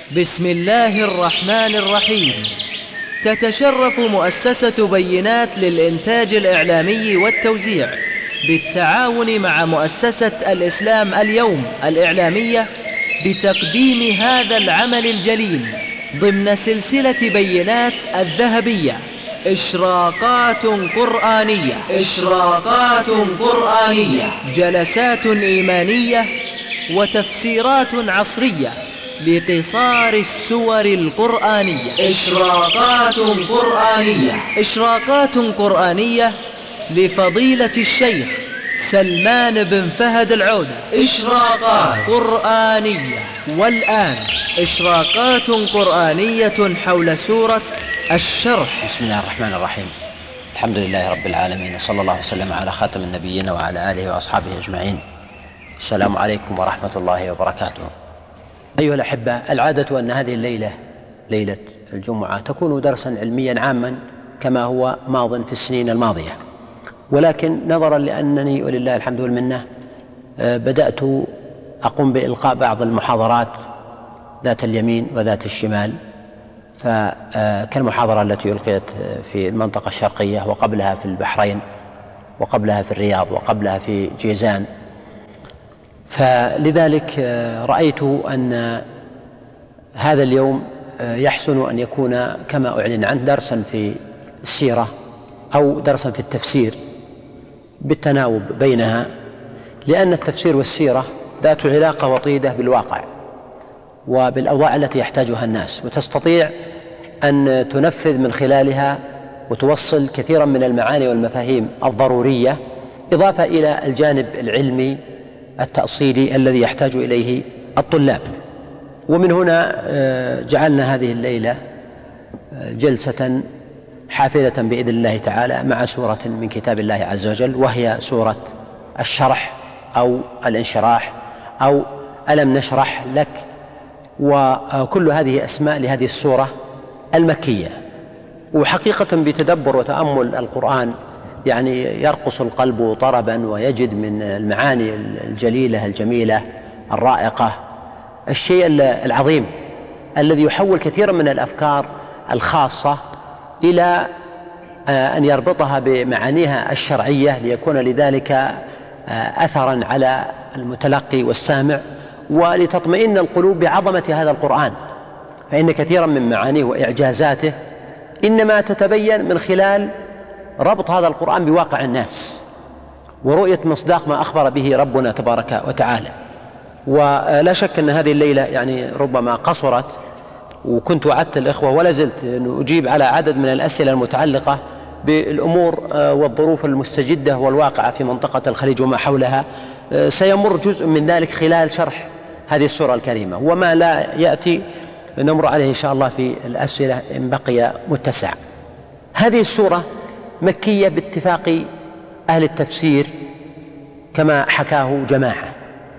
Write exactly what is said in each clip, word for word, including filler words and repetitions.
بسم الله الرحمن الرحيم. تتشرف مؤسسة بينات للإنتاج الإعلامي والتوزيع بالتعاون مع مؤسسة الإسلام اليوم الإعلامية بتقديم هذا العمل الجليل ضمن سلسلة بينات الذهبية، إشراقات قرآنية إشراقات قرآنية جلسات إيمانية وتفسيرات عصرية لقصار السور القرآنية. إشراقات قرآنية إشراقات قرآنية لفضيلة الشيخ سلمان بن فهد العودة. إشراقات قرآنية. والآن إشراقات قرآنية حول سورة الشرح. بسم الله الرحمن الرحيم. الحمد لله رب العالمين، وصلى الله وسلم على خاتم النبيين وعلى آله وأصحابه أجمعين. السلام عليكم ورحمة الله وبركاته. أيها الأحبة، العادة أن هذه الليلة ليلة الجمعة تكون درسا علميا عاما كما هو ماض في السنين الماضية، ولكن نظرا لأنني ولله الحمد والمنة بدأت أقوم بإلقاء بعض المحاضرات ذات اليمين وذات الشمال، فكالمحاضرة التي ألقيت في المنطقة الشرقية وقبلها في البحرين وقبلها في الرياض وقبلها في جيزان، فلذلك رأيت أن هذا اليوم يحسن أن يكون كما أعلن عنه درسا في السيرة أو درسا في التفسير بالتناوب بينها، لأن التفسير والسيرة ذات علاقة وطيدة بالواقع وبالأوضاع التي يحتاجها الناس، وتستطيع أن تنفذ من خلالها وتوصل كثيرا من المعاني والمفاهيم الضرورية، إضافة إلى الجانب العلمي التأصيلي الذي يحتاج إليه الطلاب. ومن هنا جعلنا هذه الليلة جلسة حافلة بإذن الله تعالى مع سورة من كتاب الله عز وجل، وهي سورة الشرح أو الانشراح أو ألم نشرح لك، وكل هذه أسماء لهذه السورة المكية. وحقيقة بتدبر وتأمل القرآن يعني يرقص القلب طربا، ويجد من المعاني الجليلة الجميلة الرائقة الشيء العظيم الذي يحول كثيرا من الأفكار الخاصة إلى أن يربطها بمعانيها الشرعية، ليكون لذلك أثرا على المتلقي والسامع، ولتطمئن القلوب بعظمة هذا القرآن، فإن كثيرا من معانيه وإعجازاته إنما تتبين من خلال ربط هذا القرآن بواقع الناس ورؤية مصداق ما أخبر به ربنا تبارك وتعالى. ولا شك أن هذه الليلة يعني ربما قصرت، وكنت وعدت الإخوة ولا زلت أن أجيب على عدد من الأسئلة المتعلقة بالأمور والظروف المستجدة والواقعة في منطقة الخليج وما حولها. سيمر جزء من ذلك خلال شرح هذه السورة الكريمة، وما لا يأتي نمر عليه إن شاء الله في الأسئلة إن بقي متسع. هذه السورة مكية باتفاق أهل التفسير كما حكاه جماعة،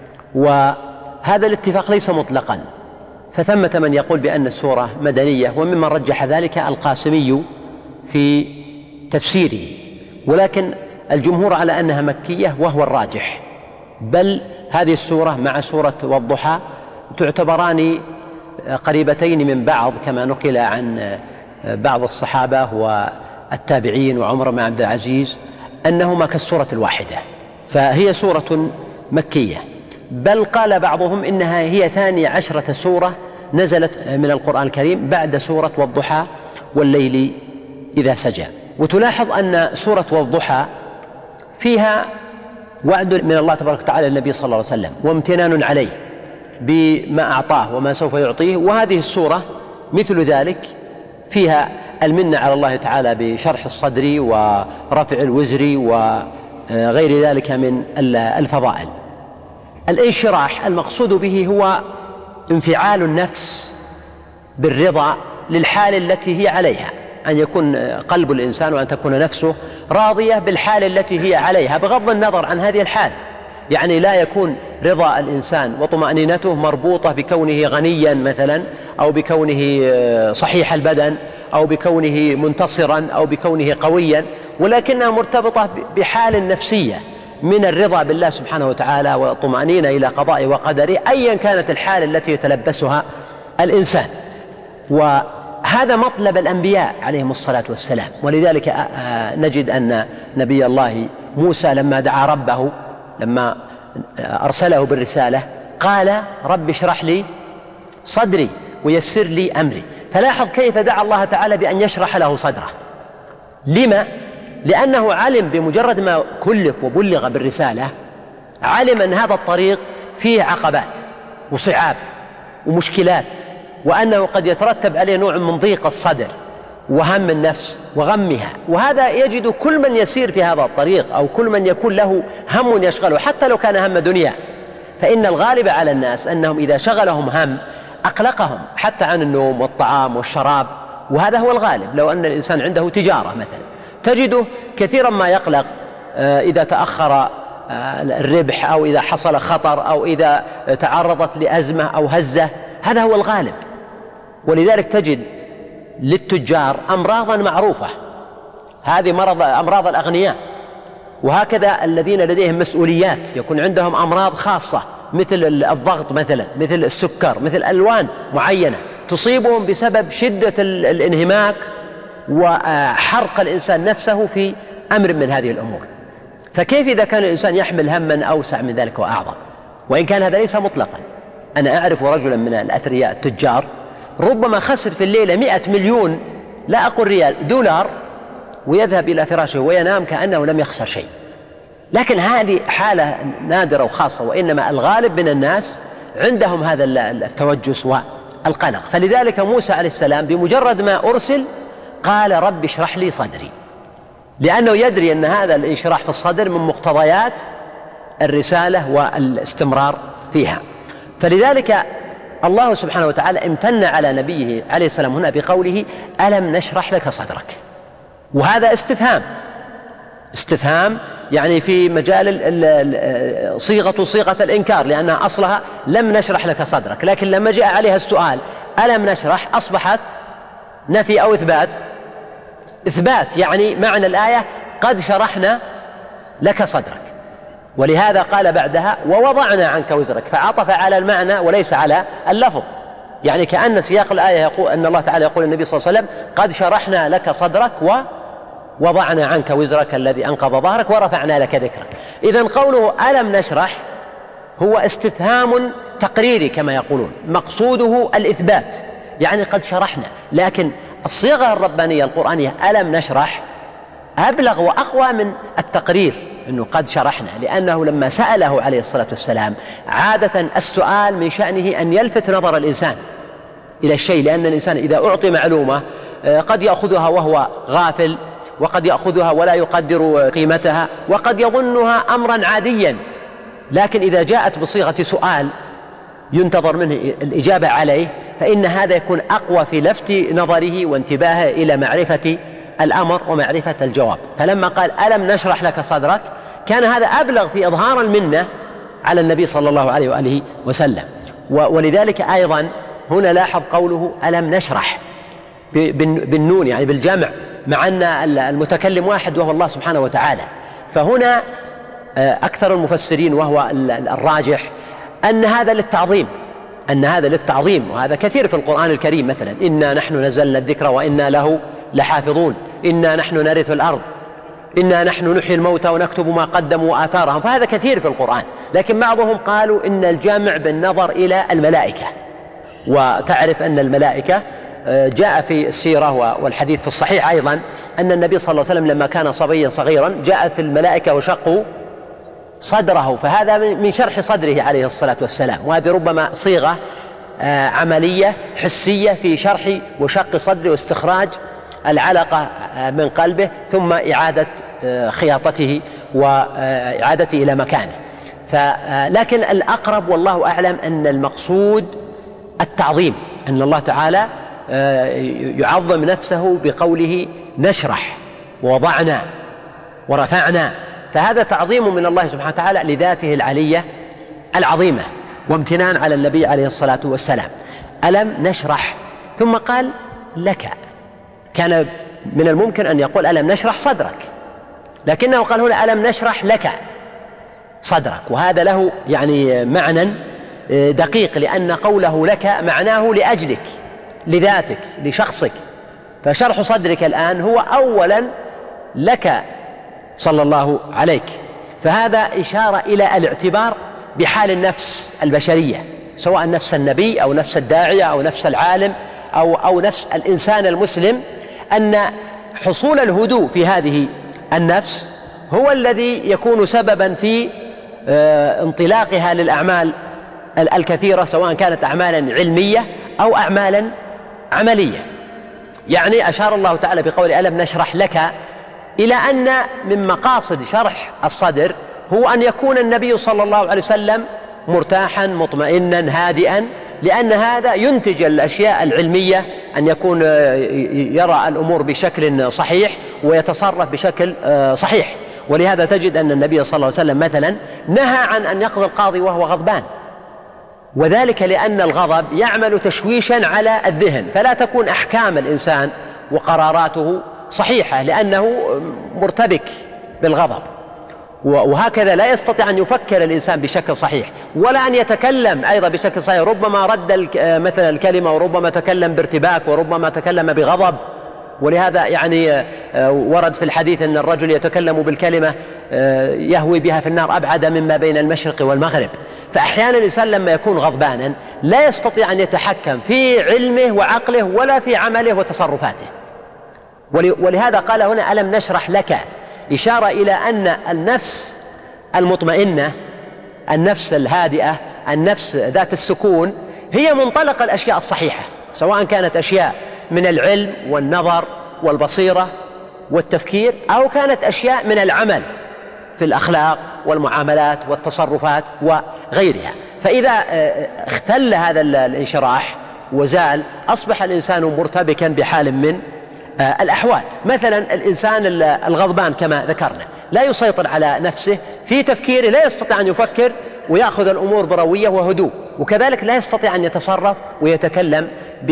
وهذا الاتفاق ليس مطلقا، فثمة من يقول بأن السورة مدنية، وممن رجح ذلك القاسمي في تفسيره، ولكن الجمهور على أنها مكية وهو الراجح، بل هذه السورة مع سورة والضحى تعتبران قريبتين من بعض كما نقل عن بعض الصحابة والتابعين وعمر بن عبد العزيز أنهما كالسورة الواحدة، فهي سورة مكية. بل قال بعضهم إنها هي ثاني عشرة سورة نزلت من القرآن الكريم بعد سورة والضحى والليل إذا سجى. وتلاحظ أن سورة والضحى فيها وعد من الله تبارك وتعالى للنبي صلى الله عليه وسلم وامتنان عليه بما أعطاه وما سوف يعطيه، وهذه السورة مثل ذلك، فيها المنة على الله تعالى بشرح الصدر ورفع الوزر وغير ذلك من الفضائل. الانشراح المقصود به هو انفعال النفس بالرضا للحال التي هي عليها، أن يكون قلب الإنسان وأن تكون نفسه راضية بالحال التي هي عليها بغض النظر عن هذه الحال، يعني لا يكون رضا الإنسان وطمأنينته مربوطة بكونه غنيا مثلا، أو بكونه صحيح البدن، أو بكونه منتصرا، أو بكونه قويا، ولكنها مرتبطة بحال نفسية من الرضا بالله سبحانه وتعالى والطمأنينة إلى قضاء وقدره، أيا كانت الحال التي يتلبسها الإنسان. وهذا مطلب الأنبياء عليهم الصلاة والسلام. ولذلك نجد أن نبي الله موسى لما دعا ربه، لما أرسله بالرسالة، قال رب اشرح لي صدري ويسر لي أمري. فلاحظ كيف دعا الله تعالى بأن يشرح له صدره. لما؟ لأنه علم بمجرد ما كلف وبلغ بالرسالة، علم أن هذا الطريق فيه عقبات وصعاب ومشكلات، وأنه قد يترتب عليه نوع من ضيق الصدر وهم النفس وغمها. وهذا يجد كل من يسير في هذا الطريق، أو كل من يكون له هم يشغله حتى لو كان هم دنيا، فإن الغالب على الناس أنهم إذا شغلهم هم أقلقهم حتى عن النوم والطعام والشراب. وهذا هو الغالب. لو أن الإنسان عنده تجارة مثلا، تجده كثيرا ما يقلق إذا تأخر الربح، أو إذا حصل خطر، أو إذا تعرضت لأزمة أو هزة. هذا هو الغالب. ولذلك تجد للتجار أمراضا معروفة، هذه مرض أمراض الأغنياء. وهكذا الذين لديهم مسؤوليات يكون عندهم أمراض خاصة، مثل الضغط مثلا، مثل السكر، مثل ألوان معينة تصيبهم بسبب شدة الانهماك وحرق الإنسان نفسه في أمر من هذه الأمور. فكيف إذا كان الإنسان يحمل هما أوسع من ذلك وأعظم؟ وإن كان هذا ليس مطلقا. أنا أعرف رجلا من الأثرياء التجار ربما خسر في الليلة مئة مليون، لا أقول ريال، دولار، ويذهب إلى فراشه وينام كأنه لم يخسر شيء. لكن هذه حالة نادرة وخاصة، وإنما الغالب من الناس عندهم هذا التوجس والقلق. فلذلك موسى عليه السلام بمجرد ما أرسل قال رب اشرح لي صدري، لأنه يدري أن هذا الانشراح في الصدر من مقتضيات الرسالة والاستمرار فيها. فلذلك الله سبحانه وتعالى امتن على نبيه عليه السلام هنا بقوله ألم نشرح لك صدرك. وهذا استفهام، استفهام يعني في مجال صيغة صيغة الإنكار، لأنها أصلها لم نشرح لك صدرك، لكن لما جاء عليها السؤال ألم نشرح أصبحت نفي أو إثبات؟ إثبات، يعني معنى الآية قد شرحنا لك صدرك. ولهذا قال بعدها ووضعنا عنك وزرك، فعطف على المعنى وليس على اللفظ. يعني كأن سياق الآية يقول أن الله تعالى يقول النبي صلى الله عليه وسلم قد شرحنا لك صدرك ووضعنا عنك وزرك الذي أنقض ظهرك ورفعنا لك ذكرك. إذن قوله ألم نشرح هو استفهام تقريري كما يقولون، مقصوده الإثبات، يعني قد شرحنا. لكن الصيغة الربانية القرآنية ألم نشرح أبلغ وأقوى من التقرير أنه قد شرحنا، لأنه لما سأله عليه الصلاة والسلام عادة السؤال من شأنه أن يلفت نظر الإنسان إلى الشيء، لأن الإنسان إذا أعطي معلومة قد يأخذها وهو غافل، وقد يأخذها ولا يقدر قيمتها، وقد يظنها أمرا عاديا. لكن إذا جاءت بصيغة سؤال ينتظر منه الإجابة عليه، فإن هذا يكون أقوى في لفت نظره وانتباهه إلى معرفة الأمر ومعرفة الجواب. فلما قال ألم نشرح لك صدرك كان هذا أبلغ في إظهار المنة على النبي صلى الله عليه وآله وسلم. ولذلك أيضا هنا لاحظ قوله ألم نشرح بالنون، يعني بالجمع، مع أن المتكلم واحد وهو الله سبحانه وتعالى. فهنا أكثر المفسرين وهو الراجح أن هذا للتعظيم، أن هذا للتعظيم. وهذا كثير في القرآن الكريم، مثلا إنا نحن نزلنا الذكر وإنا له لحافظون، إنا نحن نرث الأرض، إنا نحن نحيي الموتى ونكتب ما قدموا وآثارهم. فهذا كثير في القرآن. لكن بعضهم قالوا إن الجامع بالنظر إلى الملائكة. وتعرف أن الملائكة جاء في السيرة والحديث في الصحيح أيضا أن النبي صلى الله عليه وسلم لما كان صبيا صغيرا جاءت الملائكة وشقوا صدره، فهذا من شرح صدره عليه الصلاة والسلام. وهذه ربما صيغة عملية حسية في شرح وشق صدره واستخراج العلقة من قلبه، ثم إعادة خياطته وإعادته إلى مكانه. لكن الأقرب والله أعلم أن المقصود التعظيم، أن الله تعالى يعظم نفسه بقوله نشرح ووضعنا ورفعنا. فهذا تعظيم من الله سبحانه وتعالى لذاته العلية العظيمة، وامتنان على النبي عليه الصلاة والسلام. ألم نشرح، ثم قال لك. كان من الممكن أن يقول ألم نشرح صدرك، لكنه قال هنا ألم نشرح لك صدرك. وهذا له يعني معنى دقيق، لأن قوله لك معناه لأجلك، لذاتك، لشخصك. فشرح صدرك الآن هو أولا لك صلى الله عليك. فهذا إشارة إلى الاعتبار بحال النفس البشرية، سواء نفس النبي أو نفس الداعية أو نفس العالم أو, أو نفس الإنسان المسلم، أن حصول الهدوء في هذه النفس هو الذي يكون سببا في انطلاقها للأعمال الكثيرة، سواء كانت أعمالا علمية أو أعمالا عملية. يعني أشار الله تعالى بقول ألم نشرح لك إلى أن من مقاصد شرح الصدر هو أن يكون النبي صلى الله عليه وسلم مرتاحا مطمئنا هادئا، لأن هذا ينتج الأشياء العلمية، أن يكون يرى الأمور بشكل صحيح ويتصرف بشكل صحيح. ولهذا تجد أن النبي صلى الله عليه وسلم مثلا نهى عن أن يقضي القاضي وهو غضبان، وذلك لأن الغضب يعمل تشويشا على الذهن، فلا تكون أحكام الإنسان وقراراته صحيحة لأنه مرتبك بالغضب. وهكذا لا يستطيع أن يفكر الإنسان بشكل صحيح ولا أن يتكلم أيضا بشكل صحيح، ربما رد مثلا الكلمة وربما تكلم بارتباك وربما تكلم بغضب. ولهذا يعني ورد في الحديث أن الرجل يتكلم بالكلمة يهوي بها في النار أبعد مما بين المشرق والمغرب. فأحيانا الإنسان لما يكون غضبانا لا يستطيع أن يتحكم في علمه وعقله ولا في عمله وتصرفاته. ولهذا قال هنا ألم نشرح لك، إشارة إلى أن النفس المطمئنة، النفس الهادئة، النفس ذات السكون، هي منطلق الأشياء الصحيحة، سواء كانت أشياء من العلم والنظر والبصيرة والتفكير، أو كانت أشياء من العمل في الأخلاق والمعاملات والتصرفات وغيرها. فإذا اختل هذا الانشراح وزال، أصبح الإنسان مرتبكا بحال من الأحوال. مثلا الإنسان الغضبان كما ذكرنا لا يسيطر على نفسه في تفكيره، لا يستطيع أن يفكر ويأخذ الأمور بروية وهدوء، وكذلك لا يستطيع أن يتصرف ويتكلم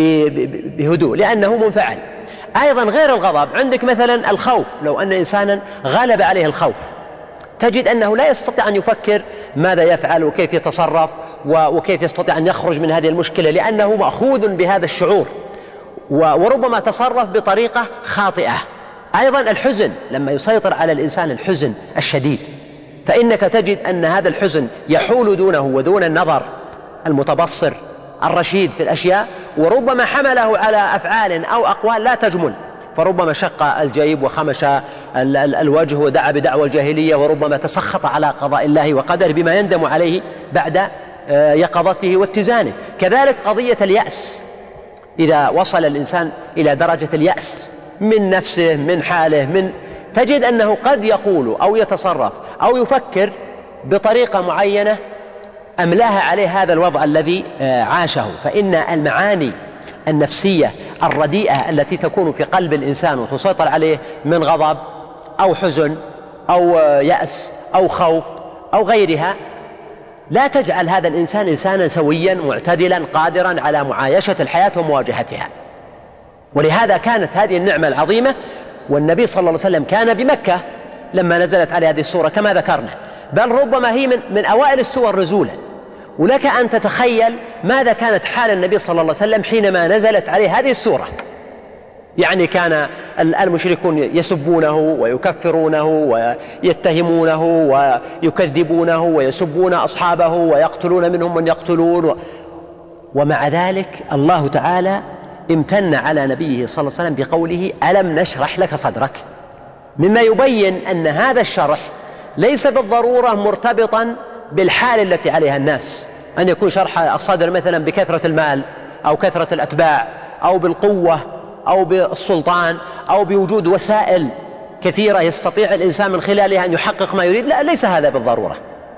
بهدوء لأنه منفعل. أيضا غير الغضب عندك مثلا الخوف، لو أن إنسانا غلب عليه الخوف تجد أنه لا يستطيع أن يفكر ماذا يفعل وكيف يتصرف وكيف يستطيع أن يخرج من هذه المشكلة، لأنه مأخوذ بهذا الشعور وربما تصرف بطريقة خاطئة. أيضا الحزن، لما يسيطر على الإنسان الحزن الشديد، فإنك تجد أن هذا الحزن يحول دونه ودون النظر المتبصر الرشيد في الأشياء، وربما حمله على أفعال أو أقوال لا تجمل، فربما شق الجيب وخمش الوجه ودعا بدعوى الجاهلية، وربما تسخط على قضاء الله وقدره بما يندم عليه بعد يقظته واتزانه. كذلك قضية اليأس، إذا وصل الإنسان إلى درجة اليأس من نفسه من حاله من تجد أنه قد يقول أو يتصرف أو يفكر بطريقة معينة أملاها عليه هذا الوضع الذي عاشه. فإن المعاني النفسية الرديئة التي تكون في قلب الإنسان وتسيطر عليه من غضب أو حزن أو يأس أو خوف أو غيرها لا تجعل هذا الإنسان إنسانا سويا معتدلا قادرا على معايشة الحياة ومواجهتها. ولهذا كانت هذه النعمة العظيمة، والنبي صلى الله عليه وسلم كان بمكة لما نزلت عليه هذه السورة كما ذكرنا، بل ربما هي من, من أوائل السور نزولا. ولك أن تتخيل ماذا كانت حال النبي صلى الله عليه وسلم حينما نزلت عليه هذه السورة. يعني كان المشركون يسبونه ويكفرونه ويتهمونه ويكذبونه ويسبون أصحابه ويقتلون منهم من يقتلون، ومع ذلك الله تعالى امتن على نبيه صلى الله عليه وسلم بقوله ألم نشرح لك صدرك، مما يبين أن هذا الشرح ليس بالضرورة مرتبطا بالحال التي عليها الناس، أن يكون شرح الصدر مثلا بكثرة المال أو كثرة الأتباع أو بالقوة أو بالسلطان أو بوجود وسائل كثيرة يستطيع الإنسان من خلالها أن يحقق ما يريد. لا، ليس هذا بالضرورة،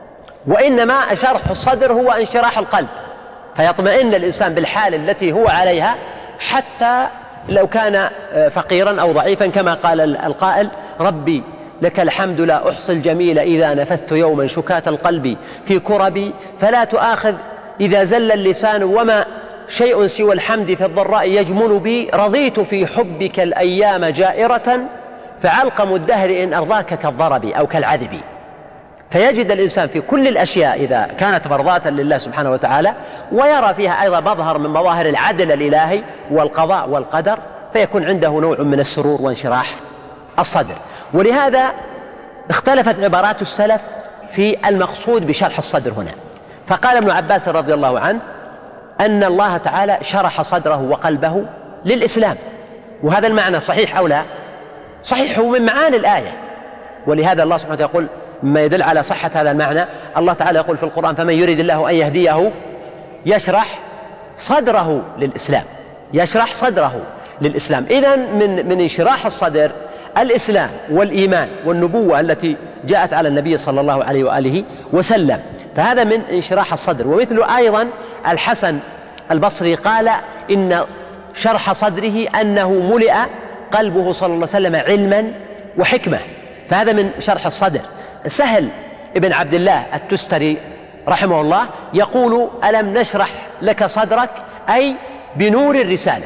وإنما شرح الصدر هو انشراح القلب، فيطمئن الإنسان بالحال التي هو عليها حتى لو كان فقيرا أو ضعيفا، كما قال القائل ربي لك الحمد لا أحصي الجميل إذا نفثت يوما شكاة القلب في كربي، فلا تؤاخذ إذا زل اللسان وما شيء سوى الحمد في الضراء يجمل بي، رضيت في حبك الأيام جائرة فعلقم الدهر إن أرضاك كالضرب أو كالعذب. فيجد الإنسان في كل الأشياء إذا كانت مرضاة لله سبحانه وتعالى ويرى فيها أيضا مظهر من مظاهر العدل الإلهي والقضاء والقدر، فيكون عنده نوع من السرور وانشراح الصدر. ولهذا اختلفت عبارات السلف في المقصود بشرح الصدر هنا. فقال ابن عباس رضي الله عنه أن الله تعالى شرح صدره وقلبه للإسلام، وهذا المعنى صحيح أو لا؟ صحيح، هو من معاني الآية. ولهذا الله سبحانه وتعالى يقول مما يدل على صحة هذا المعنى، الله تعالى يقول في القرآن فمن يريد الله أن يهديه يشرح صدره للإسلام، يشرح صدره للإسلام. إذن من من انشراح الصدر الإسلام والإيمان والنبوة التي جاءت على النبي صلى الله عليه وآله وسلم، فهذا من انشراح الصدر. ومثل أيضا الحسن البصري قال إن شرح صدره أنه ملئ قلبه صلى الله عليه وسلم علما وحكمة، فهذا من شرح الصدر. سهل ابن عبد الله التستري رحمه الله يقول ألم نشرح لك صدرك، أي بنور الرسالة.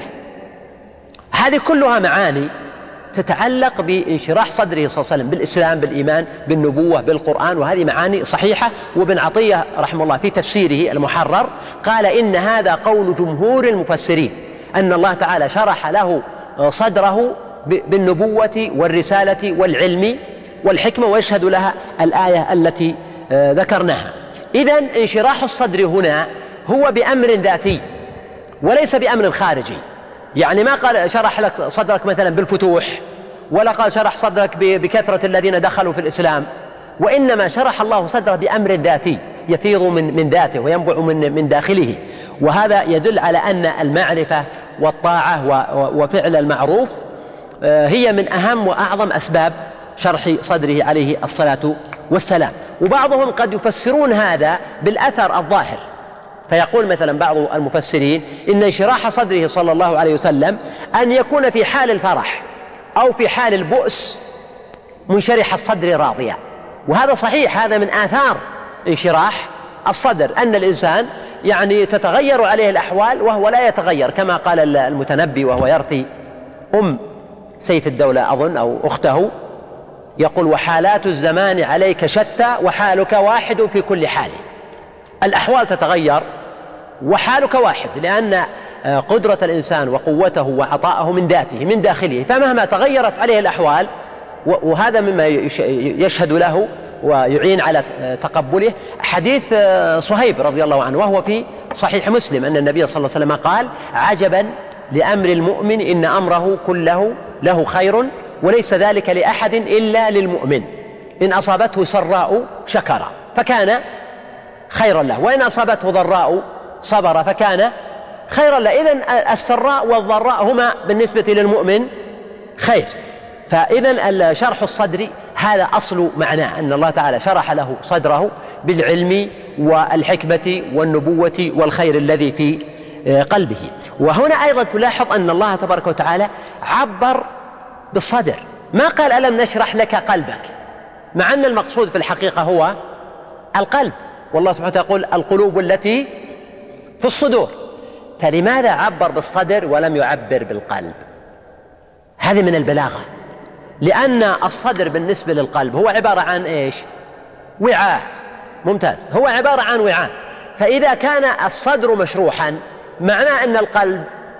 هذه كلها معاني تتعلق بانشراح صدره صلى الله عليه وسلم بالإسلام بالإيمان بالنبوة بالقرآن، وهذه معاني صحيحة. وابن عطية رحمه الله في تفسيره المحرر قال إن هذا قول جمهور المفسرين، أن الله تعالى شرح له صدره بالنبوة والرسالة والعلم والحكمة، ويشهد لها الآية التي ذكرناها. إذن انشراح الصدر هنا هو بأمر ذاتي وليس بأمر خارجي، يعني ما قال شرح لك صدرك مثلا بالفتوح، ولا قال شرح صدرك بكثرة الذين دخلوا في الإسلام، وإنما شرح الله صدره بأمر ذاتي يفيض من من ذاته وينبع من من داخله. وهذا يدل على أن المعرفة والطاعة وفعل المعروف هي من أهم وأعظم أسباب شرح صدره عليه الصلاة والسلام. وبعضهم قد يفسرون هذا بالأثر الظاهر، فيقول مثلا بعض المفسرين إن انشراح صدره صلى الله عليه وسلم أن يكون في حال الفرح أو في حال البؤس منشرح الصدر راضيا، وهذا صحيح، هذا من آثار انشراح الصدر، أن الإنسان يعني تتغير عليه الأحوال وهو لا يتغير، كما قال المتنبي وهو يرثي أم سيف الدولة أظن أو أخته، يقول وحالات الزمان عليك شتى وحالك واحد في كل حال. الأحوال تتغير وحالك واحد، لأن قدرة الإنسان وقوته وعطاءه من ذاته من داخله، فمهما تغيرت عليه الأحوال، وهذا مما يشهد له ويعين على تقبله حديث صهيب رضي الله عنه وهو في صحيح مسلم أن النبي صلى الله عليه وسلم قال عجبا لأمر المؤمن إن أمره كله له خير وليس ذلك لأحد إلا للمؤمن، إن أصابته سراء شكر فكان خيرا له، وإن أصابته ضراء صبر فكان خيرا له. إذن السراء والضراء هما بالنسبة للمؤمن خير. فإذن شرح الصدر هذا أصل معناه، أن الله تعالى شرح له صدره بالعلم والحكمة والنبوة والخير الذي في قلبه. وهنا أيضا تلاحظ أن الله تبارك وتعالى عبر بالصدر، ما قال ألم نشرح لك قلبك، مع أن المقصود في الحقيقة هو القلب، والله سبحانه وتعالى يقول القلوب التي في الصدور، فلماذا عبر بالصدر ولم يعبر بالقلب؟ هذه من البلاغة، لأن الصدر بالنسبة للقلب هو عبارة عن إيش؟ وعاء. ممتاز، هو عبارة عن وعاء، فإذا كان الصدر مشروحا معناه أن القلب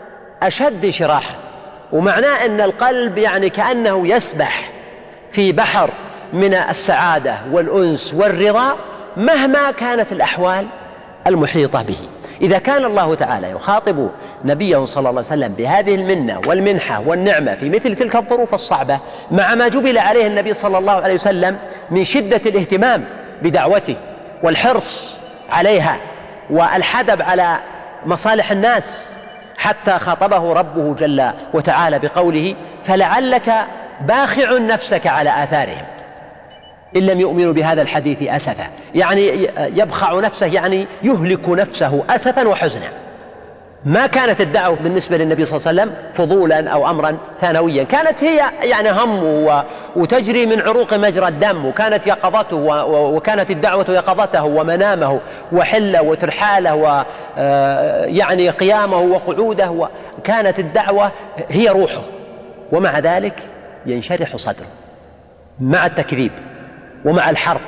أشد انشراحا، ومعناه أن القلب يعني كأنه يسبح في بحر من السعادة والأنس والرضا مهما كانت الأحوال المحيطة به. إذا كان الله تعالى يخاطب نبيه صلى الله عليه وسلم بهذه المنة والمنحة والنعمة في مثل تلك الظروف الصعبة، مع ما جبل عليه النبي صلى الله عليه وسلم من شدة الاهتمام بدعوته والحرص عليها والحدب على مصالح الناس، حتى خاطبه ربه جل وتعالى بقوله فلعلك باخع نفسك على آثارهم إن لم يؤمنوا بهذا الحديث أسفا، يعني يبخع نفسه يعني يهلك نفسه أسفا وحزنا. ما كانت الدعوة بالنسبة للنبي صلى الله عليه وسلم فضولا أو أمرا ثانويا، كانت هي يعني همه وتجري من عروق مجرى الدم، وكانت يقظته وكانت الدعوة يقظته ومنامه وحله وترحاله ويعني قيامه وقعوده، وكانت الدعوة هي روحه، ومع ذلك ينشرح صدره مع التكذيب ومع الحرب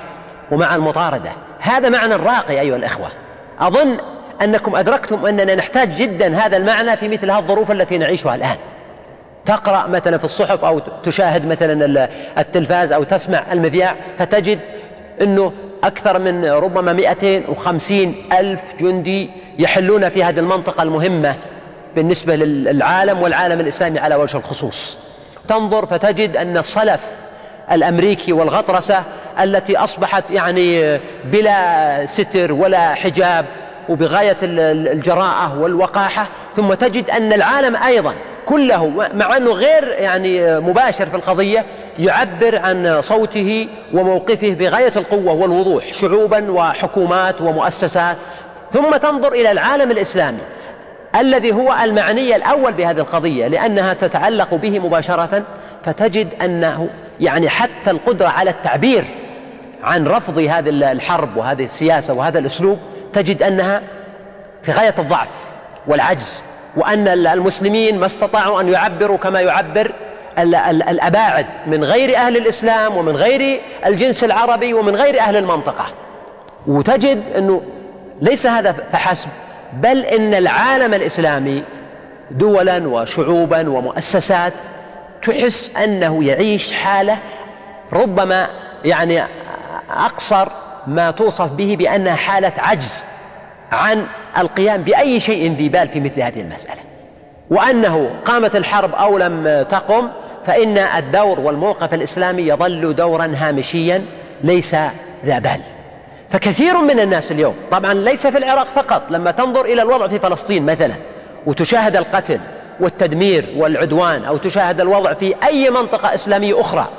ومع المطاردة. هذا معنى راقي أيها الإخوة. أظن أنكم أدركتم أننا نحتاج جدا هذا المعنى في مثل هذه الظروف التي نعيشها الآن. تقرأ مثلا في الصحف أو تشاهد مثلا التلفاز أو تسمع المذياع، فتجد أنه أكثر من ربما مئتين وخمسين ألف جندي يحلون في هذه المنطقة المهمة بالنسبة للعالم والعالم الإسلامي على وجه الخصوص. تنظر فتجد أن الصلف الأمريكي والغطرسة التي أصبحت يعني بلا ستر ولا حجاب وبغاية الجراءة والوقاحة، ثم تجد أن العالم أيضا كله مع أنه غير يعني مباشر في القضية يعبر عن صوته وموقفه بغاية القوة والوضوح، شعوبا وحكومات ومؤسسات. ثم تنظر إلى العالم الإسلامي الذي هو المعني الأول بهذه القضية لأنها تتعلق به مباشرة، فتجد أنه يعني حتى القدرة على التعبير عن رفض هذه الحرب وهذه السياسة وهذا الأسلوب تجد أنها في غاية الضعف والعجز، وأن المسلمين ما استطاعوا أن يعبروا كما يعبر الأباعد من غير أهل الإسلام ومن غير الجنس العربي ومن غير أهل المنطقة. وتجد أنه ليس هذا فحسب، بل إن العالم الإسلامي دولا وشعوبا ومؤسسات تحس أنه يعيش حالة ربما يعني أقصر ما توصف به بأنها حالة عجز عن القيام بأي شيء ذي بال في مثل هذه المسألة، وأنه قامت الحرب أو لم تقم فإن الدور والموقف الإسلامي يظل دورا هامشيا ليس ذا بال. فكثير من الناس اليوم، طبعا ليس في العراق فقط، لما تنظر إلى الوضع في فلسطين مثلا وتشاهد القتل والتدمير والعدوان، أو تشاهد الوضع في أي منطقة إسلامية أخرى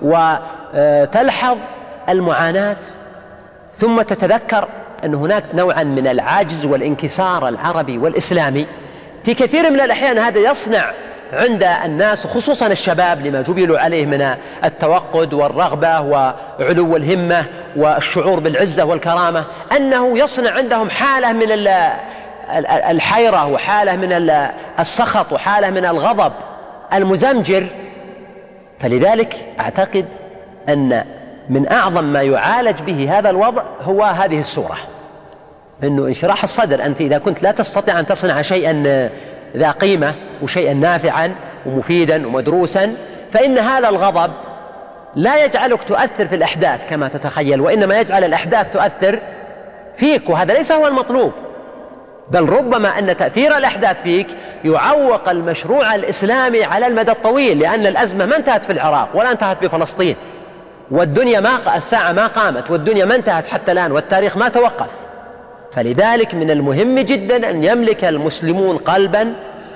وتلحظ المعاناة، ثم تتذكر أن هناك نوعا من العجز والانكسار العربي والإسلامي في كثير من الأحيان. هذا يصنع عند الناس خصوصا الشباب لما جبلوا عليه من التوقد والرغبة وعلو الهمة والشعور بالعزة والكرامة، أنه يصنع عندهم حالة من الحيرة وحالة من السخط وحالة من الغضب المزمجر. فلذلك أعتقد أن من أعظم ما يعالج به هذا الوضع هو هذه السورة، أنه انشراح الصدر. أنت إذا كنت لا تستطيع أن تصنع شيئا ذا قيمة وشيئا نافعا ومفيدا ومدروسا، فإن هذا الغضب لا يجعلك تؤثر في الأحداث كما تتخيل، وإنما يجعل الأحداث تؤثر فيك، وهذا ليس هو المطلوب. بل ربما أن تأثير الأحداث فيك يعوق المشروع الإسلامي على المدى الطويل، لأن الأزمة ما انتهت في العراق ولا انتهت بفلسطين، والدنيا ما الساعة ما قامت، والدنيا ما انتهت حتى الآن، والتاريخ ما توقف. فلذلك من المهم جدا أن يملك المسلمون قلبا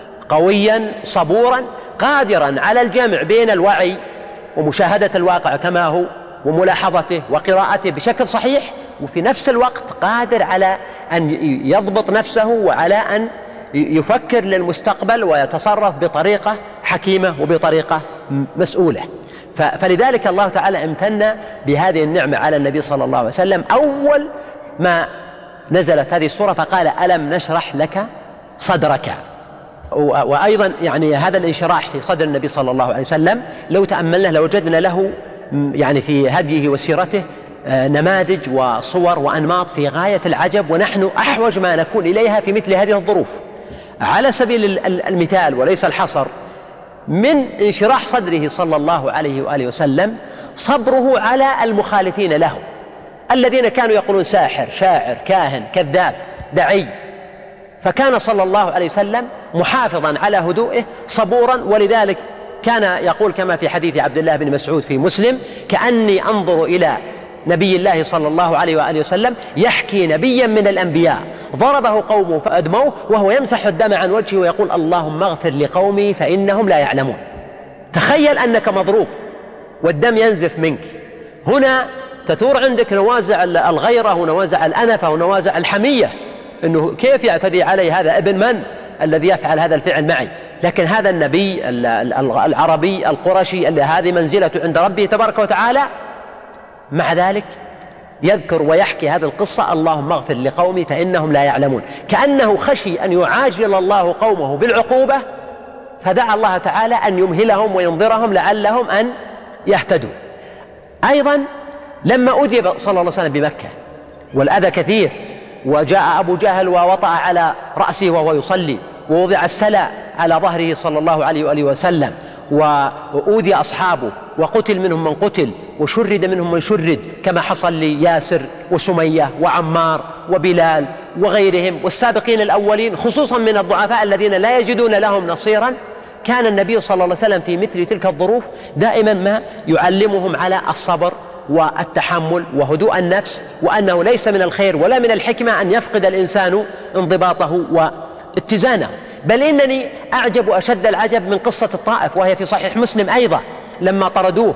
قويا صبورا قادرا على الجمع بين الوعي ومشاهدة الواقع كما هو وملاحظته وقراءته بشكل صحيح، وفي نفس الوقت قادر على أن يضبط نفسه وعلى أن يفكر للمستقبل ويتصرف بطريقة حكيمة وبطريقة مسؤولة. فلذلك الله تعالى امتن بهذه النعمة على النبي صلى الله عليه وسلم أول ما نزلت هذه السورة، فقال ألم نشرح لك صدرك. وأيضا يعني هذا الانشراح في صدر النبي صلى الله عليه وسلم لو تأملنا لوجدنا له يعني في هديه وسيرته نماذج وصور وأنماط في غاية العجب، ونحن أحوج ما نكون إليها في مثل هذه الظروف. على سبيل المثال وليس الحصر، من انشراح صدره صلى الله عليه وآله وسلم صبره على المخالفين له، الذين كانوا يقولون ساحر، شاعر، كاهن، كذاب، دعي. فكان صلى الله عليه وسلم محافظا على هدوئه صبورا، ولذلك كان يقول كما في حديث عبد الله بن مسعود في مسلم: كأني أنظر إلى نبي الله صلى الله عليه وآله وسلم يحكي نبيا من الأنبياء ضربه قومه فأدموه وهو يمسح الدم عن وجهه ويقول: اللهم اغفر لقومي فإنهم لا يعلمون. تخيل أنك مضروب والدم ينزف منك، هنا تثور عندك نوازع الغيرة ونوازع الأنفة ونوازع الحمية، أنه كيف يعتدي علي هذا، ابن من الذي يفعل هذا الفعل معي؟ لكن هذا النبي العربي القرشي اللي هذه منزلته عند ربه تبارك وتعالى، مع ذلك يذكر ويحكي هذه القصة: اللهم اغفر لقومي فإنهم لا يعلمون. كأنه خشي أن يعاجل الله قومه بالعقوبة، فدعا الله تعالى أن يمهلهم وينظرهم لعلهم أن يهتدوا. أيضا لما أوذي صلى الله عليه وسلم بمكة والأذى كثير، وجاء أبو جهل ووطأ على رأسه وهو يصلي، ووضع السلى على ظهره صلى الله عليه وآله وسلم، وأوذي أصحابه وقتل منهم من قتل وشرد منهم من شرد، كما حصل لياسر وسمية وعمار وبلال وغيرهم والسابقين الأولين، خصوصا من الضعفاء الذين لا يجدون لهم نصيرا. كان النبي صلى الله عليه وسلم في مثل تلك الظروف دائما ما يعلمهم على الصبر والتحمل وهدوء النفس، وأنه ليس من الخير ولا من الحكمة أن يفقد الإنسان انضباطه واتزانه. بل إنني أعجب أشد العجب من قصة الطائف، وهي في صحيح مسلم أيضا، لما طردوه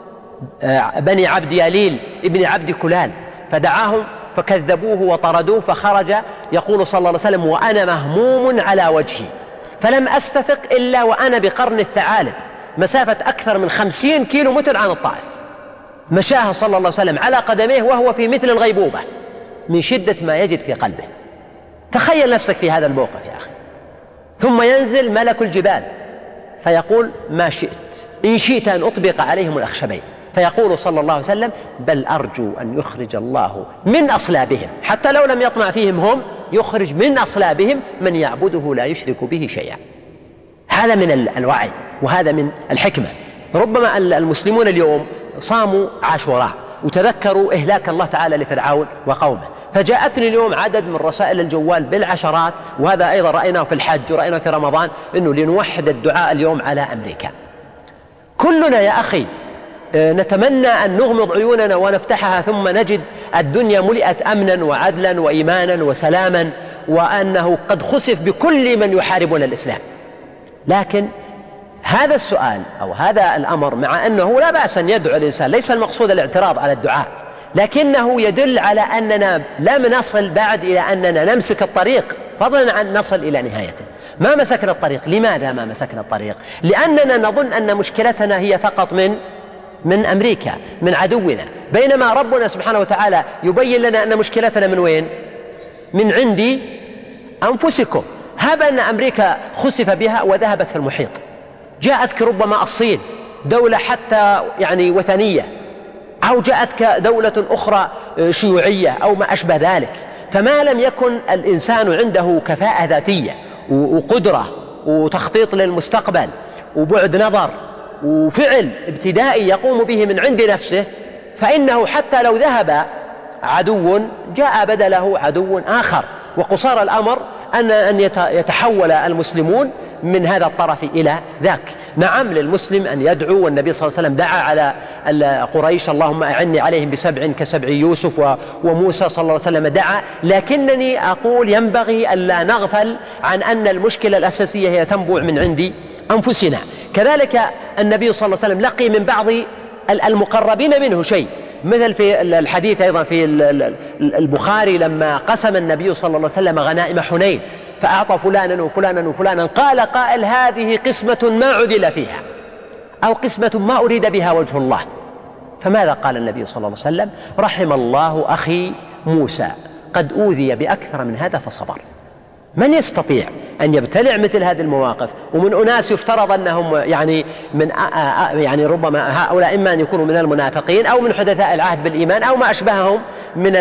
بني عبد يليل ابن عبد كلال فدعاهم فكذبوه وطردوه، فخرج يقول صلى الله عليه وسلم: وأنا مهموم على وجهي، فلم أستفق إلا وأنا بقرن الثعالب، مسافة أكثر من خمسين كيلو متر عن الطائف، مشاها صلى الله عليه وسلم على قدميه وهو في مثل الغيبوبة من شدة ما يجد في قلبه. تخيل نفسك في هذا الموقف يا أخي. ثم ينزل ملك الجبال فيقول: ما شئت، إن شئت أن أطبق عليهم الأخشبين. فيقول صلى الله عليه وسلم: بل أرجو أن يخرج الله من أصلابهم، حتى لو لم يطمع فيهم هم، يخرج من أصلابهم من يعبده لا يشرك به شيئا. هذا من الوعي وهذا من الحكمة. ربما المسلمون اليوم صاموا عاشوراء وتذكروا إهلاك الله تعالى لفرعون وقومه، فجاءتني اليوم عدد من رسائل الجوال بالعشرات، وهذا أيضا رأيناه في الحج ورأيناه في رمضان، إنه لنوحد الدعاء اليوم على أمريكا. كلنا يا أخي نتمنى أن نغمض عيوننا ونفتحها ثم نجد الدنيا ملئت أمنا وعدلا وإيمانا وسلاما، وأنه قد خسف بكل من يحاربون الإسلام. لكن هذا السؤال أو هذا الأمر، مع أنه لا بأس أن يدعو الإنسان، ليس المقصود الاعتراض على الدعاء، لكنه يدل على أننا لم نصل بعد إلى أننا نمسك الطريق، فضلا عن نصل إلى نهايته. ما مسكنا الطريق. لماذا ما مسكنا الطريق؟ لأننا نظن أن مشكلتنا هي فقط من من أمريكا، من عدونا، بينما ربنا سبحانه وتعالى يبين لنا أن مشكلتنا من وين؟ من عند أنفسكم. هب أن أمريكا خسف بها وذهبت في المحيط، جاءتك ربما الصين دولة حتى يعني وثنية، أو جاءتك دولة أخرى شيوعية أو ما أشبه ذلك، فما لم يكن الإنسان عنده كفاءة ذاتية وقدرة وتخطيط للمستقبل وبعد نظر وفعل ابتدائي يقوم به من عند نفسه، فإنه حتى لو ذهب عدو جاء بدله عدو آخر. وقصار الأمر أن أن يتحول المسلمون من هذا الطرف إلى ذاك. نعم للمسلم أن يدعو، والنبي صلى الله عليه وسلم دعا على قريش: اللهم أعني عليهم بسبع كسبع يوسف، وموسى صلى الله عليه وسلم دعا. لكنني أقول ينبغي ألا نغفل عن أن المشكلة الأساسية هي تنبع من عند أنفسنا. كذلك النبي صلى الله عليه وسلم لقي من بعض المقربين منه شيء، مثل في الحديث أيضا في البخاري لما قسم النبي صلى الله عليه وسلم غنائم حنين فأعطى فلانا وفلانا وفلانا، قال قائل: هذه قسمة ما عدل فيها، أو قسمة ما أريد بها وجه الله. فماذا قال النبي صلى الله عليه وسلم؟ رحم الله أخي موسى، قد أوذي بأكثر من هذا فصبر. من يستطيع أن يبتلع مثل هذه المواقف ومن أناس يفترض أنهم يعني من يعني ربما هؤلاء إما أن يكونوا من المنافقين أو من حدثاء العهد بالإيمان أو ما أشبههم من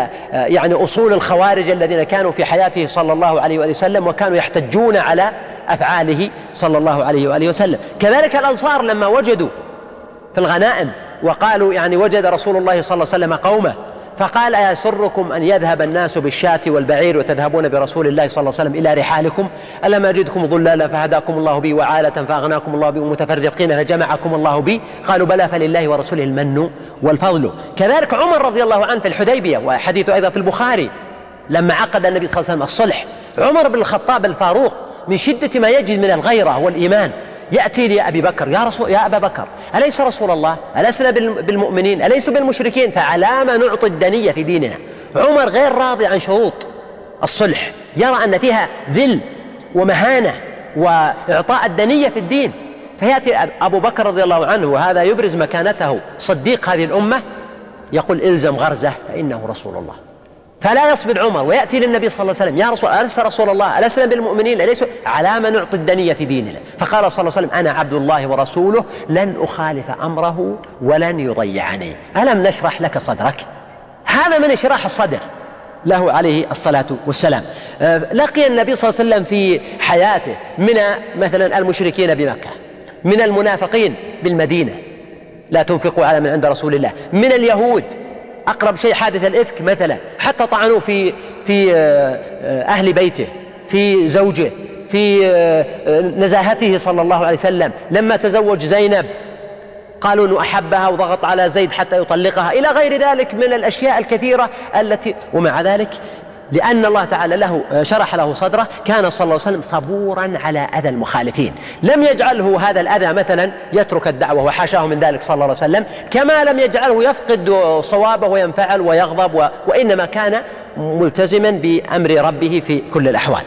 يعني أصول الخوارج الذين كانوا في حياته صلى الله عليه وآله وسلم وكانوا يحتجون على أفعاله صلى الله عليه وآله وسلم. كذلك الأنصار لما وجدوا في الغنائم وقالوا يعني وجد رسول الله صلى الله عليه وسلم قومه، فقال: أيسركم أن يذهب الناس بالشاة والبعير وتذهبون برسول الله صلى الله عليه وسلم إلى رحالكم؟ ألم أجدكم ضلالا فهداكم الله بي، وعالة فأغناكم الله بي، ومتفرقين فجمعكم الله بي؟ قالوا: بلى، فلله ورسوله المن والفضل. كذلك عمر رضي الله عنه في الحديبية، وحديث أيضا في البخاري، لما عقد النبي صلى الله عليه وسلم الصلح، عمر بن الخطاب الفاروق من شدة ما يجد من الغيرة والإيمان يأتي لي أبي بكر: يا رسول يا أبا بكر، أليس رسول الله؟ ألسنا بالمؤمنين؟ أليس بالمشركين؟ فعلام نعطي الدنية في ديننا؟ عمر غير راضي عن شروط الصلح، يرى أن فيها ذل ومهانة وإعطاء الدنية في الدين. فيأتي أبو بكر رضي الله عنه، وهذا يبرز مكانته صديق هذه الأمة، يقول: إلزم غرزة فإنه رسول الله. فلا يصبر عمر ويأتي للنبي صلى الله عليه وسلم: يا رسول الله، ألست رسول الله؟ ألسنا بالمؤمنين؟ أليس على ما نعطي الدنية في ديننا؟ فقال صلى الله عليه وسلم: أنا عبد الله ورسوله، لن أخالف أمره ولن يضيعني. ألم نشرح لك صدرك؟ هذا من إشراح الصدر له عليه الصلاة والسلام. لقي النبي صلى الله عليه وسلم في حياته من مثلا المشركين بمكة، من المنافقين بالمدينة، لا تنفقوا على من عند رسول الله، من اليهود، أقرب شيء حادث الإفك مثلا، حتى طعنوا في في أهل بيته، في زوجه، في نزاهته صلى الله عليه وسلم. لما تزوج زينب قالوا أنه أحبها وضغط على زيد حتى يطلقها، إلى غير ذلك من الأشياء الكثيرة التي، ومع ذلك لأن الله تعالى له شرح له صدره كان صلى الله عليه وسلم صبورا على أذى المخالفين، لم يجعله هذا الأذى مثلا يترك الدعوة وحاشاه من ذلك صلى الله عليه وسلم، كما لم يجعله يفقد صوابه وينفعل ويغضب و... وإنما كان ملتزما بأمر ربه في كل الأحوال.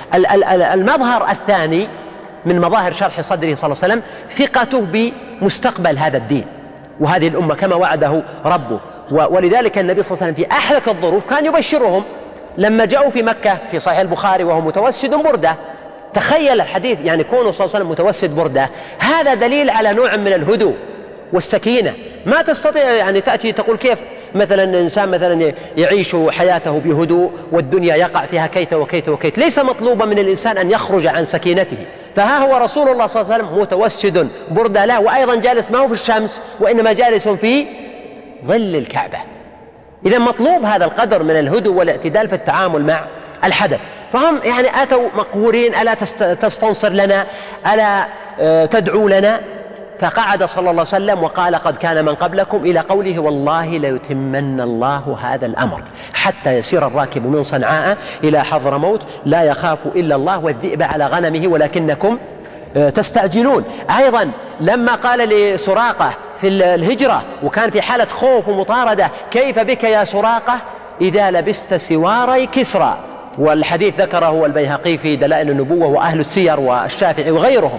المظهر الثاني من مظاهر شرح صدره صلى الله عليه وسلم ثقته بمستقبل هذا الدين وهذه الأمة كما وعده ربه. ولذلك النبي صلى الله عليه وسلم في أحلك الظروف كان يبشرهم لما جاءوا في مكة في صحيح البخاري وهو متوسد بردة. تخيل الحديث، يعني كونه صلى الله عليه وسلم متوسد بردة، هذا دليل على نوع من الهدوء والسكينة. ما تستطيع يعني تأتي تقول كيف مثلا إنسان مثلا يعيش حياته بهدوء والدنيا يقع فيها كيت وكيت وكيت. ليس مطلوبا من الإنسان أن يخرج عن سكينته، فها هو رسول الله صلى الله عليه وسلم متوسد بردة لا، وأيضا جالس ما هو في الشمس وإنما جالس في ظل الكعبة. إذا مطلوب هذا القدر من الهدوء والاعتدال في التعامل مع الحدث. فهم يعني أتوا مقهورين: ألا تستنصر لنا؟ ألا تدعو لنا؟ فقعد صلى الله عليه وسلم وقال: قد كان من قبلكم، إلى قوله: والله ليتمن الله هذا الأمر حتى يسير الراكب من صنعاء إلى حضرموت لا يخاف إلا الله والذئب على غنمه ولكنكم تستعجلون. أيضا لما قال لسراقة في الهجرة وكان في حالة خوف ومطاردة: كيف بك يا سراقة إذا لبست سواري كسرى؟ والحديث ذكره البيهقي في دلائل النبوة وأهل السير والشافعي وغيرهم،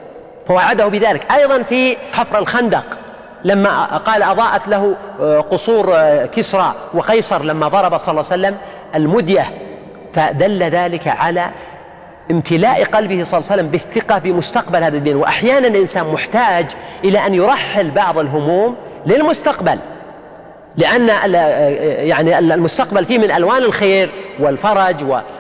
فوعده بذلك. أيضا في حفر الخندق لما قال: أضاءت له قصور كسرى وقيصر لما ضرب صلى الله عليه وسلم المدية، فدل ذلك على امتلاء قلبه صلى الله عليه وسلم بالثقة بمستقبل هذا الدين. وأحيانا الإنسان محتاج إلى أن يرحل بعض الهموم للمستقبل، لأن يعني المستقبل فيه من ألوان الخير والفرج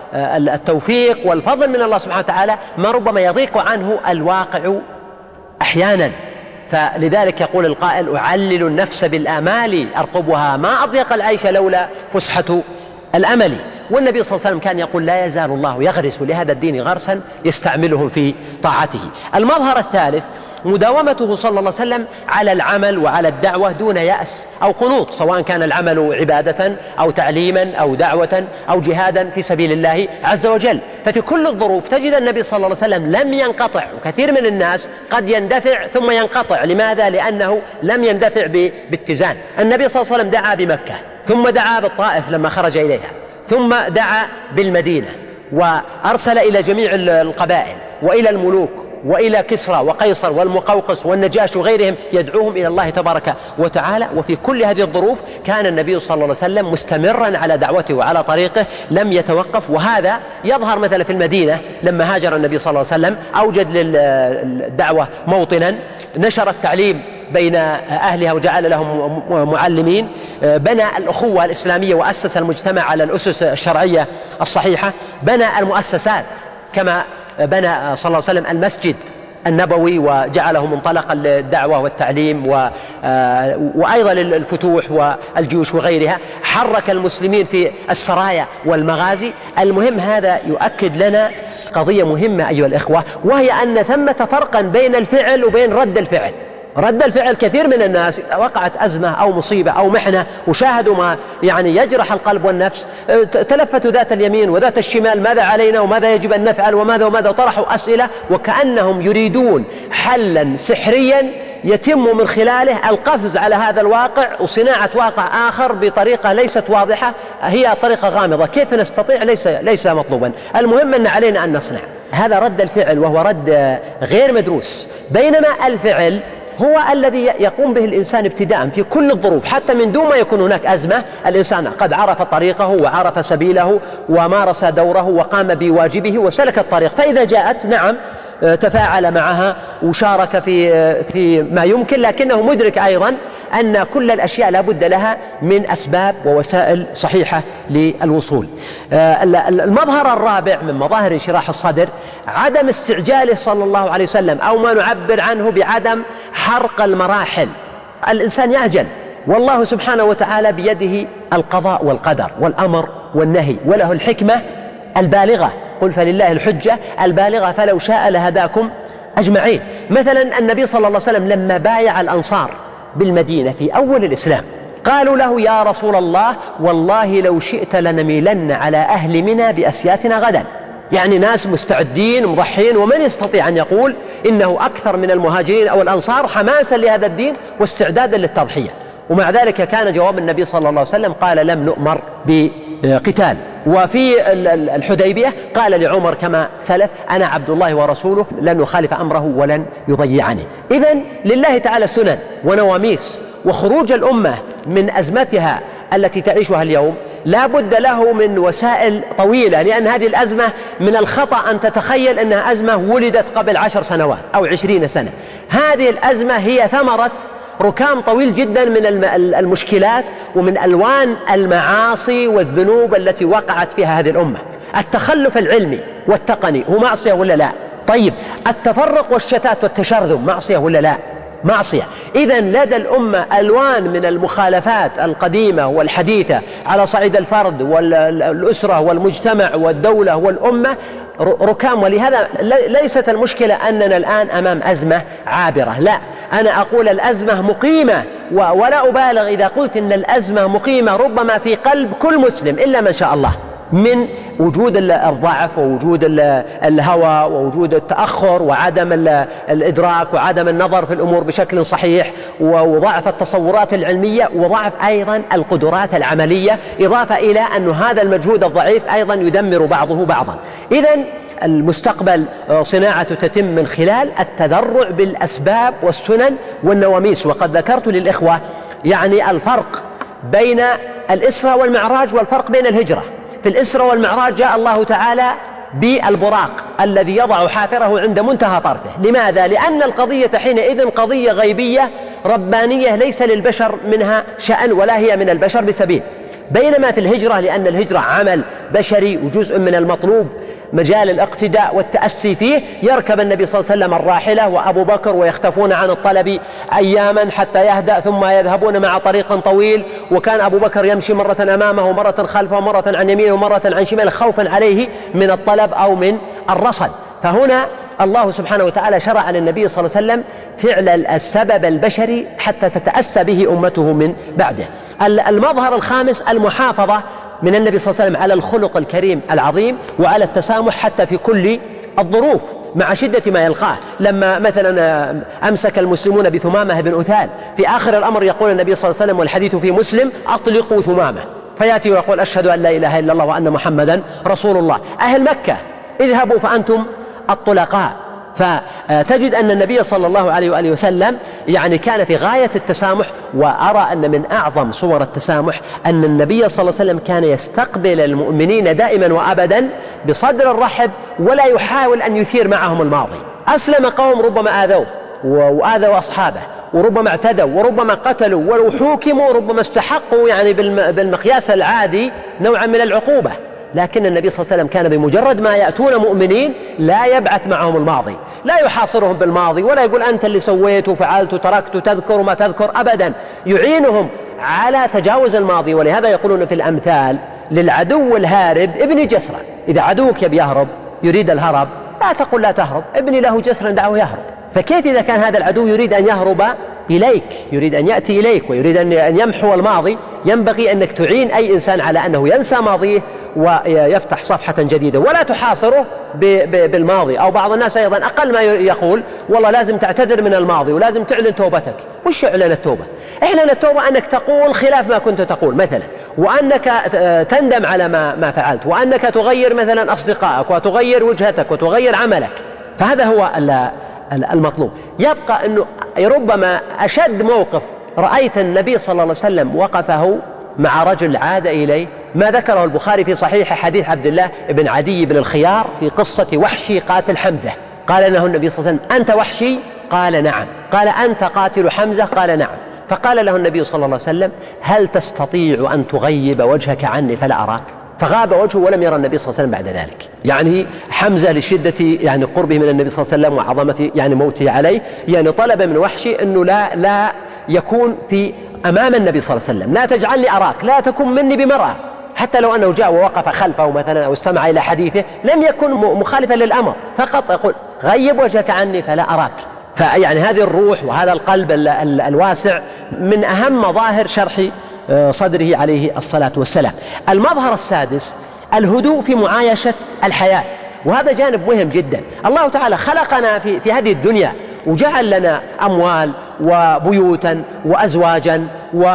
والتوفيق والفضل من الله سبحانه وتعالى ما ربما يضيق عنه الواقع أحيانا. فلذلك يقول القائل: أعلل النفس بالآمال أرقبها، ما أضيق العيش لولا فسحة الأمل. والنبي صلى الله عليه وسلم كان يقول: لا يزال الله يغرس لهذا الدين غرسا يستعملهم في طاعته. المظهر الثالث مداومته صلى الله عليه وسلم على العمل وعلى الدعوة دون يأس أو قنوط، سواء كان العمل عبادة أو تعليما أو دعوة أو جهادا في سبيل الله عز وجل. ففي كل الظروف تجد النبي صلى الله عليه وسلم لم ينقطع. وكثير من الناس قد يندفع ثم ينقطع. لماذا؟ لأنه لم يندفع باتزان. النبي صلى الله عليه وسلم دعا بمكة، ثم دعا بالطائف لما خرج إليها، ثم دعا بالمدينة، وأرسل إلى جميع القبائل وإلى الملوك وإلى كسرى وقيصر والمقوقس والنجاش وغيرهم، يدعوهم إلى الله تبارك وتعالى. وفي كل هذه الظروف كان النبي صلى الله عليه وسلم مستمرا على دعوته وعلى طريقه، لم يتوقف. وهذا يظهر مثلا في المدينة لما هاجر النبي صلى الله عليه وسلم، أوجد للدعوة موطنا، نشر التعليم بين أهلها وجعل لهم معلمين، بنى الأخوة الإسلامية وأسس المجتمع على الأسس الشرعية الصحيحة، بنى المؤسسات كما بنى صلى الله عليه وسلم المسجد النبوي وجعله منطلقا للدعوة والتعليم وأيضا للفتوح والجيوش وغيرها، حرك المسلمين في السرايا والمغازي. المهم هذا يؤكد لنا قضية مهمة أيها الإخوة، وهي أن ثمة فرقا بين الفعل وبين رد الفعل. رد الفعل كثير من الناس وقعت أزمة أو مصيبة أو محنة وشاهدوا ما يعني يجرح القلب والنفس، تلفتوا ذات اليمين وذات الشمال، ماذا علينا وماذا يجب أن نفعل وماذا وماذا، وطرحوا أسئلة وكأنهم يريدون حلا سحريا يتم من خلاله القفز على هذا الواقع وصناعة واقع آخر بطريقة ليست واضحة، هي طريقة غامضة. كيف نستطيع؟ ليس, ليس مطلوبا. المهم أن علينا أن نصنع هذا رد الفعل، وهو رد غير مدروس. بينما الفعل هو الذي يقوم به الإنسان ابتداء في كل الظروف، حتى من دون ما يكون هناك أزمة الإنسان قد عرف طريقه وعرف سبيله ومارس دوره وقام بواجبه وسلك الطريق، فإذا جاءت نعم تفاعل معها وشارك في في ما يمكن، لكنه مدرك أيضا أن كل الأشياء لا بد لها من أسباب ووسائل صحيحة للوصول. المظهر الرابع من مظاهر انشراح الصدر عدم استعجاله صلى الله عليه وسلم، أو ما نعبر عنه بعدم حرق المراحل. الإنسان يعجل، والله سبحانه وتعالى بيده القضاء والقدر والأمر والنهي، وله الحكمة البالغة. قل فلله الحجة البالغة فلو شاء لهداكم أجمعين. مثلا النبي صلى الله عليه وسلم لما بايع الأنصار بالمدينة في أول الإسلام قالوا له يا رسول الله والله لو شئت لنميلن على أهل منى بأسيافنا غدا، يعني ناس مستعدين ومضحين، ومن يستطيع أن يقول إنه أكثر من المهاجرين أو الأنصار حماسا لهذا الدين واستعدادا للتضحية. ومع ذلك كان جواب النبي صلى الله عليه وسلم قال لم نؤمر بقتال. وفي الحديبية قال لعمر كما سلف أنا عبد الله ورسوله لن نخالف أمره ولن يضيعني. إذن لله تعالى سنن ونواميس، وخروج الأمة من أزمتها التي تعيشها اليوم لا بد له من وسائل طويلة، لأن هذه الأزمة من الخطأ أن تتخيل أنها أزمة ولدت قبل عشر سنوات أو عشرين سنة. هذه الأزمة هي ثمرة ركام طويل جدا من المشكلات ومن ألوان المعاصي والذنوب التي وقعت فيها هذه الأمة. التخلف العلمي والتقني هو معصية ولا لا؟ طيب التفرق والشتات والتشرذم معصية ولا لا؟ معصية. إذن لدى الأمة ألوان من المخالفات القديمة والحديثة على صعيد الفرد والأسرة والمجتمع والدولة والأمة ركام. ولهذا ليست المشكلة أننا الآن أمام أزمة عابرة، لا، أنا أقول الأزمة مقيمة، ولا أبالغ إذا قلت إن الأزمة مقيمة ربما في قلب كل مسلم إلا ما شاء الله، من وجود الضعف ووجود الهوى ووجود التأخر وعدم الإدراك وعدم النظر في الأمور بشكل صحيح وضعف التصورات العلمية وضعف أيضا القدرات العملية، إضافة إلى أن هذا المجهود الضعيف أيضا يدمر بعضه بعضا. إذن المستقبل صناعة تتم من خلال التذرع بالأسباب والسنن والنواميس. وقد ذكرت للإخوة يعني الفرق بين الإسرة والمعراج والفرق بين الهجرة. في الإسرة والمعراج جاء الله تعالى بالبراق الذي يضع حافره عند منتهى طرفه. لماذا؟ لأن القضية حينئذ قضية غيبية ربانية ليس للبشر منها شأن ولا هي من البشر بسبيل. بينما في الهجرة لأن الهجرة عمل بشري وجزء من المطلوب مجال الاقتداء والتأسي فيه، يركب النبي صلى الله عليه وسلم الراحلة وأبو بكر ويختفون عن الطلب أياما حتى يهدأ ثم يذهبون مع طريق طويل، وكان أبو بكر يمشي مرة أمامه ومرة خلفه ومرة عن يمينه ومرة عن شماله خوفا عليه من الطلب أو من الرصد. فهنا الله سبحانه وتعالى شرع للنبي صلى الله عليه وسلم فعل السبب البشري حتى تتأسى به أمته من بعده. المظهر الخامس المحافظة من النبي صلى الله عليه وسلم على الخلق الكريم العظيم وعلى التسامح حتى في كل الظروف مع شدة ما يلقاه. لما مثلا أمسك المسلمون بثمامة بن أثال في آخر الأمر يقول النبي صلى الله عليه وسلم والحديث في مسلم أطلقوا ثمامة، فيأتي ويقول أشهد أن لا إله إلا الله وأن محمدا رسول الله. أهل مكة اذهبوا فأنتم الطلقاء. فتجد أن النبي صلى الله عليه وآله وسلم يعني كان في غاية التسامح. وأرى أن من أعظم صور التسامح أن النبي صلى الله عليه وسلم كان يستقبل المؤمنين دائما وأبدا بصدر الرحب ولا يحاول أن يثير معهم الماضي. أسلم قوم ربما آذوه وآذوا أصحابه وربما اعتدوا وربما قتلوا ولو حوكموا ربما استحقوا يعني بالمقياس العادي نوعا من العقوبة، لكن النبي صلى الله عليه وسلم كان بمجرد ما يأتون مؤمنين لا يبعث معهم الماضي، لا يحاصرهم بالماضي ولا يقول أنت اللي سويت وفعلت وتركت تذكر ما تذكر أبدا، يعينهم على تجاوز الماضي. ولهذا يقولون في الأمثال للعدو الهارب ابني جسرا. إذا عدوك يبي يهرب يريد الهرب لا تقل لا تهرب، ابني له جسرا دعوه يهرب. فكيف إذا كان هذا العدو يريد أن يهرب إليك، يريد أن يأتي إليك ويريد أن يمحو الماضي، ينبغي أنك تعين أي إنسان على أنه ينسى ماضيه ويفتح صفحة جديدة ولا تحاصره بالماضي. أو بعض الناس أيضا أقل ما يقول والله لازم تعتذر من الماضي ولازم تعلن توبتك. وش إعلان التوبة؟ إعلان التوبة أنك تقول خلاف ما كنت تقول مثلا، وأنك تندم على ما, ما فعلت، وأنك تغير مثلا أصدقائك وتغير وجهتك وتغير عملك. فهذا هو المطلوب. يبقى أنه ربما أشد موقف رأيت النبي صلى الله عليه وسلم وقفه مع رجل عاد إليه، ما ذكره البخاري في صحيح حديث عبد الله بن عدي بن الخيار في قصة وحشي قاتل حمزة. قال له النبي صلى الله عليه وسلم: أنت وحشي؟ قال: نعم. قال: أنت قاتل حمزة؟ قال: نعم. فقال له النبي صلى الله عليه وسلم: هل تستطيع أن تغيب وجهك عني فلا أراك؟ فغاب وجهه ولم يرى النبي صلى الله عليه وسلم بعد ذلك. يعني حمزة لشدة يعني قربه من النبي صلى الله عليه وسلم وعظمة يعني موته عليه، يعني طلب من وحشي أنه لا لا يكون في أمام النبي صلى الله عليه وسلم، لا تجعلني أراك، لا تكن مني بمرأة. حتى لو أنه جاء ووقف خلفه مثلا أو استمع إلى حديثه لم يكن مخالفا للأمر، فقط يقول: غيب وجهك عني فلا أراك. فيعني هذه الروح وهذا القلب الواسع من أهم مظاهر شرح صدره عليه الصلاة والسلام. المظهر السادس الهدوء في معايشة الحياة، وهذا جانب مهم جدا. الله تعالى خلقنا في, في هذه الدنيا وجعل لنا أموال وبيوتا وأزواجا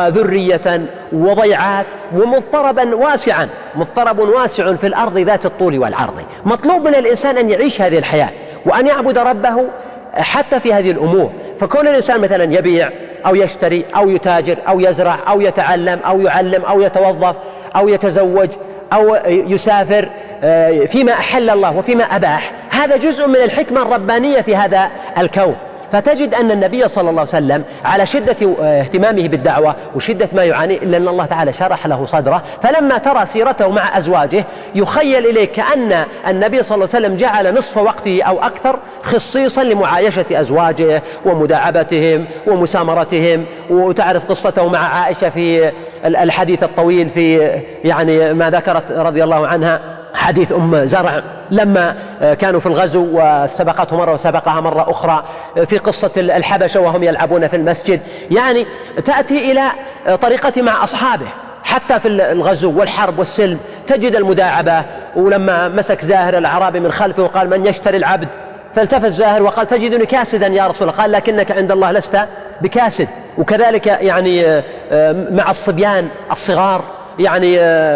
وذرية وضيعات ومضطربا واسعا، مضطرب واسع في الأرض ذات الطول والعرض. مطلوب من الإنسان أن يعيش هذه الحياة وأن يعبد ربه حتى في هذه الأمور. فكون الإنسان مثلا يبيع أو يشتري أو يتاجر أو يزرع أو يتعلم أو يعلم أو يتوظف أو يتزوج أو يسافر فيما أحل الله وفيما أباح، هذا جزء من الحكمة الربانية في هذا الكون. فتجد أن النبي صلى الله عليه وسلم على شدة اهتمامه بالدعوة وشدة ما يعاني إلا أن الله تعالى شرح له صدره، فلما ترى سيرته مع أزواجه يخيل إليك كأن النبي صلى الله عليه وسلم جعل نصف وقته أو أكثر خصيصا لمعايشة أزواجه ومداعبتهم ومسامرتهم. وتعرف قصته مع عائشة في الحديث الطويل في يعني ما ذكرت رضي الله عنها، حديث أم زرع لما كانوا في الغزو وسبقته مرة وسبقها مرة أخرى، في قصة الحبشة وهم يلعبون في المسجد، يعني تأتي إلى طريقة مع أصحابه حتى في الغزو والحرب والسلم تجد المداعبة. ولما مسك زاهر الأعرابي من خلفه وقال: من يشتري العبد؟ فالتفت زاهر وقال: تجدني كاسدا يا رسول الله. قال: لكنك عند الله لست بكاسد. وكذلك يعني مع الصبيان الصغار، يعني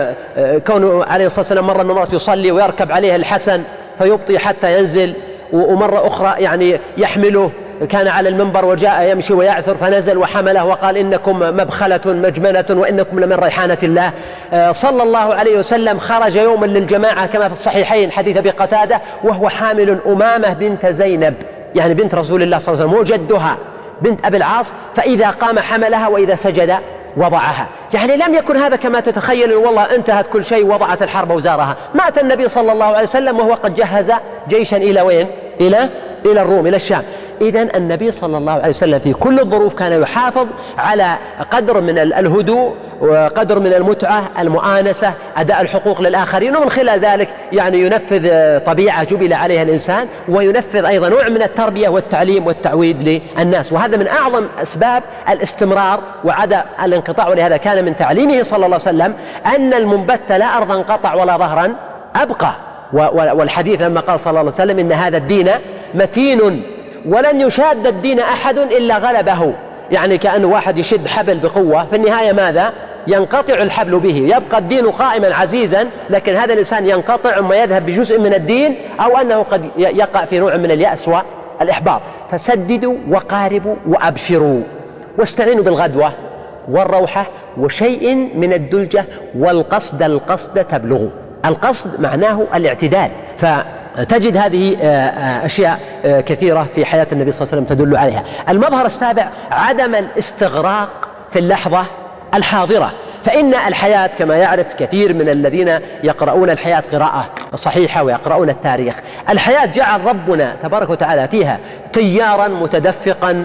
كونه عليه الصلاة والسلام مرة من مرات يصلي ويركب عليه الحسن فيبطي حتى ينزل، ومرة أخرى يعني يحمله، كان على المنبر وجاء يمشي ويعثر فنزل وحمله وقال: إنكم مبخلة مجمنة وإنكم لمن ريحانة الله. صلى الله عليه وسلم خرج يوما للجماعة كما في الصحيحين حديث أبي قتادة وهو حامل أمامة بنت زينب، يعني بنت رسول الله صلى الله عليه وسلم وجدها بنت أبي العاص، فإذا قام حملها وإذا سجد وضعها. يعني لم يكن هذا كما تتخيل والله انتهت كل شيء وضعت الحرب وزارها. مات النبي صلى الله عليه وسلم وهو قد جهز جيشا إلى وين؟ إلى إلى الروم، إلى الشام. إذن النبي صلى الله عليه وسلم في كل الظروف كان يحافظ على قدر من الهدوء وقدر من المتعة، المؤانسة، أداء الحقوق للآخرين، ومن خلال ذلك يعني ينفذ طبيعة جبل عليها الإنسان، وينفذ أيضا نوع من التربية والتعليم والتعويد للناس. وهذا من أعظم أسباب الاستمرار وعدم الانقطاع. ولهذا كان من تعليمه صلى الله عليه وسلم أن المنبت لا أرضا قطع ولا ظهرا أبقى. والحديث لما قال صلى الله عليه وسلم: إن هذا الدين متين ولن يشاد الدين أحد إلا غلبه. يعني كأن واحد يشد حبل بقوة في النهاية ماذا؟ ينقطع الحبل به، يبقى الدين قائما عزيزا، لكن هذا الإنسان ينقطع وما يذهب بجزء من الدين، أو أنه قد يقع في نوع من اليأس والإحباط. فسددوا وقاربوا وأبشروا، واستعينوا بالغدوة والروحة وشيء من الدلجة، والقصد القصد تبلغوا. القصد معناه الاعتدال. فتجد هذه أشياء كثيرة في حياة النبي صلى الله عليه وسلم تدل عليها. المظهر السابع عدم الاستغراق في اللحظة الحاضرة. فإن الحياة كما يعرف كثير من الذين يقرؤون الحياة قراءة صحيحة ويقرؤون التاريخ، الحياة جعل ربنا تبارك وتعالى فيها تيارا متدفقا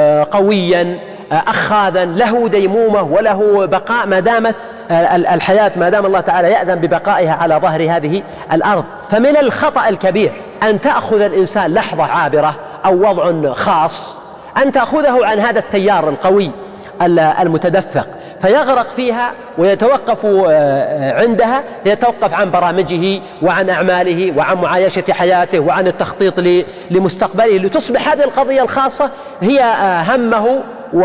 قويا أخاذا له ديمومة وله بقاء ما دامت الحياة، ما دام الله تعالى يأذن ببقائها على ظهر هذه الأرض. فمن الخطأ الكبير أن تأخذ الإنسان لحظة عابرة أو وضع خاص أن تأخذه عن هذا التيار القوي المتدفق فيغرق فيها ويتوقف عندها، يتوقف عن برامجه وعن أعماله وعن معايشة حياته وعن التخطيط لمستقبله، لتصبح هذه القضية الخاصة هي همه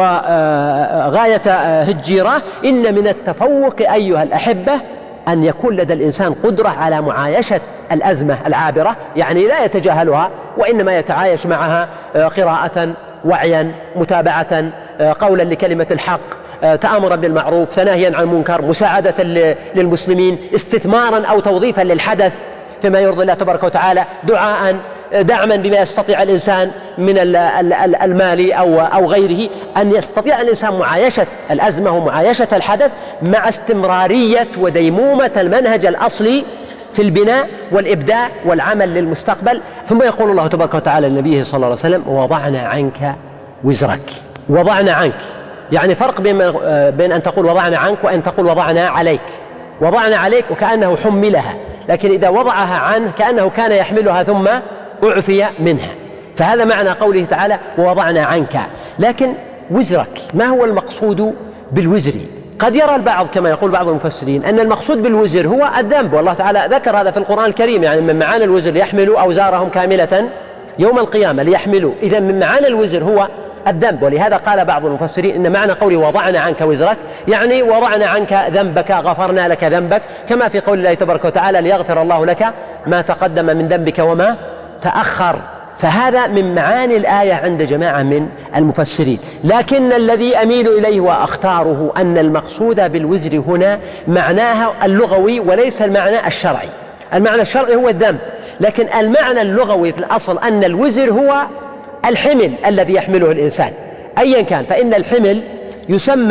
وغاية هجيره. إن من التفوق أيها الأحبة أن يكون لدى الإنسان قدرة على معايشة الأزمة العابرة، يعني لا يتجاهلها وإنما يتعايش معها قراءة وعيا، متابعة، قولا لكلمة الحق، تآمرا بالمعروف، تناهيا عن المنكر، مساعدة للمسلمين، استثمارا أو توظيفا للحدث فيما يرضي الله تبارك وتعالى، دعاء، دعما بما يستطيع الإنسان من المال أو أو غيره، أن يستطيع الإنسان معايشة الأزمة ومعايشة الحدث مع استمرارية وديمومة المنهج الأصلي في البناء والإبداع والعمل للمستقبل. ثم يقول الله تبارك وتعالى لنبيه صلى الله عليه وسلم: ووضعنا عنك وزرك. وضعنا عنك يعني فرق بين بين أن تقول وضعنا عنك وأن تقول وضعنا عليك. وضعنا عليك وكأنه حملها، لكن إذا وضعها عنه كأنه كان يحملها ثم أعفي منها. فهذا معنى قوله تعالى: ووضعنا عنك. لكن وزرك، ما هو المقصود بالوزر؟ قد يرى البعض كما يقول بعض المفسرين أن المقصود بالوزر هو الذنب، والله تعالى ذكر هذا في القرآن الكريم، يعني من معاني الوزر ليحملوا أوزارهم كاملة يوم القيامة، ليحملوا. إذن من معاني الوزر هو الذنب، ولهذا قال بعض المفسرين إن معنى قوله وضعنا عنك وزرك يعني وضعنا عنك ذنبك، غفرنا لك ذنبك، كما في قول الله تبارك وتعالى: ليغفر الله لك ما تقدم من ذنبك وما تأخر. فهذا من معاني الآية عند جماعة من المفسرين. لكن الذي أميل إليه وأختاره أن المقصود بالوزر هنا معناها اللغوي وليس المعنى الشرعي. المعنى الشرعي هو الذنب، لكن المعنى اللغوي في الأصل أن الوزر هو الحمل الذي يحمله الإنسان أيا كان، فإن الحمل يسمى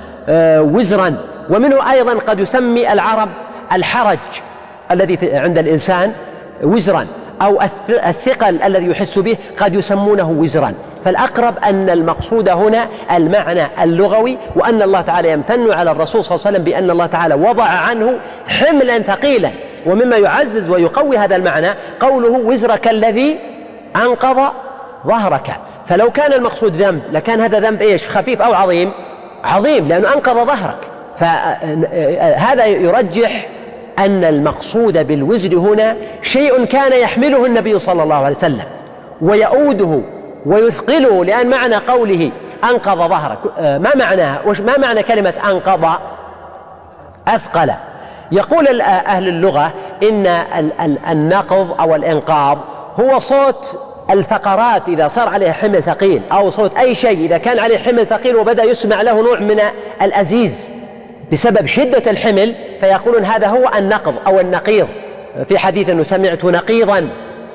وزرا، ومنه أيضا قد يسمي العرب الحرج الذي عند الإنسان وزرا، أو الثقل الذي يحس به قد يسمونه وزرا. فالأقرب أن المقصود هنا المعنى اللغوي، وأن الله تعالى يمتن على الرسول صلى الله عليه وسلم بأن الله تعالى وضع عنه حملا ثقيلا. ومما يعزز ويقوي هذا المعنى قوله: وزرك الذي أنقض ظهرك. فلو كان المقصود ذنب لكان هذا ذنب إيش؟ خفيف أو عظيم؟ عظيم، لأنه أنقض ظهرك. فهذا يرجح أن المقصود بالوزر هنا شيء كان يحمله النبي صلى الله عليه وسلم ويؤوده ويثقله، لأن معنى قوله أنقض ظهرك ما معناها؟ ما معنى كلمة أنقض؟ أثقل. يقول أهل اللغة إن النقض أو الإنقاض هو صوت الفقرات إذا صار عليه حمل ثقيل، أو صوت أي شيء إذا كان عليه حمل ثقيل وبدأ يسمع له نوع من الأزيز بسبب شدة الحمل، فيقولون هذا هو النقض أو النقيض. في حديث أنه سمعت نقيضا.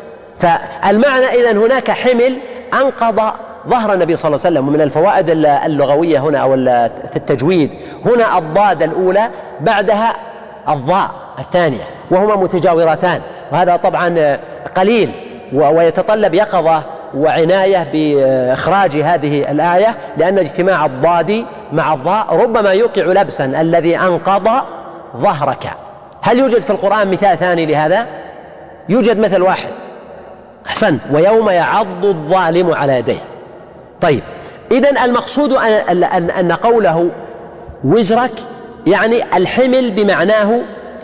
فالمعنى إذن هناك حمل أنقض ظهر النبي صلى الله عليه وسلم. ومن الفوائد اللغوية هنا أو في التجويد هنا الضاد الأولى بعدها الضاء الثانية، وهما متجاورتان، وهذا طبعا قليل ويتطلب يقظة وعناية بإخراج هذه الآية، لأن اجتماع الضاد مع الضاء ربما يوقع لبسا. الذي أنقض ظهرك. هل يوجد في القرآن مثال ثاني لهذا؟ يوجد مثل واحد. أحسنت. ويوم يعض الظالم على يديه. طيب، إذن المقصود أن, أن, أن قوله وزرك يعني الحمل بمعناه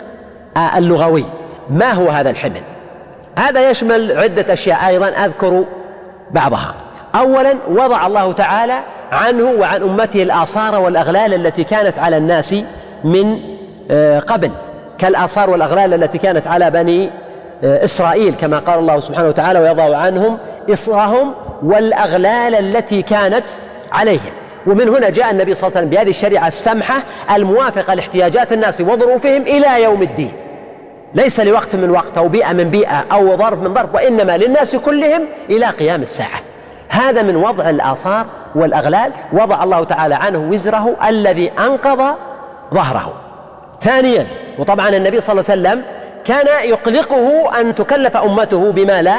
اللغوي. ما هو هذا الحمل؟ هذا يشمل عدة أشياء أيضا أذكر بعضها. أولا، وضع الله تعالى عنه وعن أمته الآثار والأغلال التي كانت على الناس من قبل، كالآثار والأغلال التي كانت على بني إسرائيل، كما قال الله سبحانه وتعالى: ويضع عنهم إصرهم والأغلال التي كانت عليهم. ومن هنا جاء النبي صلى الله عليه وسلم بهذه الشريعة السمحة الموافقة لاحتياجات الناس وظروفهم إلى يوم الدين، ليس لوقت من وقت أو بيئة من بيئة أو ظرف من ظرف، وإنما للناس كلهم إلى قيام الساعة. هذا من وضع الآثار والأغلال. وضع الله تعالى عنه وزره الذي أنقض ظهره. ثانيا، وطبعا النبي صلى الله عليه وسلم كان يقلقه أن تكلف أمته بما لا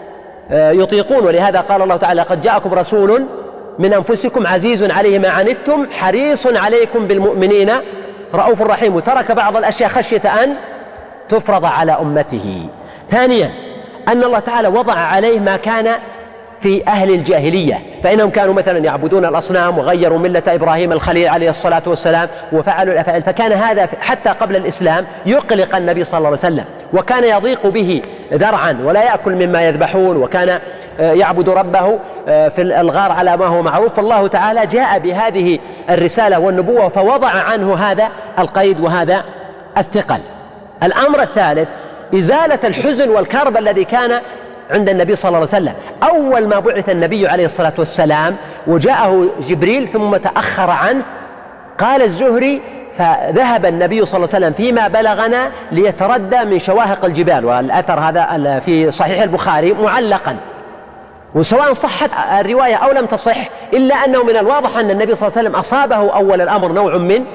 يطيقون، ولهذا قال الله تعالى: قد جاءكم رسول من أنفسكم عزيز عليه ما عنتم حريص عليكم بالمؤمنين رؤوف رحيم. وترك بعض الأشياء خشية أن تفرض على أمته. ثانيا، أن الله تعالى وضع عليه ما كان في أهل الجاهلية، فإنهم كانوا مثلا يعبدون الأصنام وغيروا ملة إبراهيم الخليل عليه الصلاة والسلام وفعلوا الأفعال. فكان هذا حتى قبل الإسلام يقلق النبي صلى الله عليه وسلم، وكان يضيق به ذرعا ولا يأكل مما يذبحون، وكان يعبد ربه في الغار على ما هو معروف. فالله تعالى جاء بهذه الرسالة والنبوة فوضع عنه هذا القيد وهذا الثقل. الأمر الثالث، إزالة الحزن والكرب الذي كان عند النبي صلى الله عليه وسلم. أول ما بعث النبي عليه الصلاة والسلام وجاءه جبريل ثم تأخر عنه، قال الزهري: فذهب النبي صلى الله عليه وسلم فيما بلغنا ليتردى من شواهق الجبال، والأثر هذا في صحيح البخاري معلقا، وسواء صحت الرواية أو لم تصح إلا أنه من الواضح أن النبي صلى الله عليه وسلم أصابه أول الأمر نوع من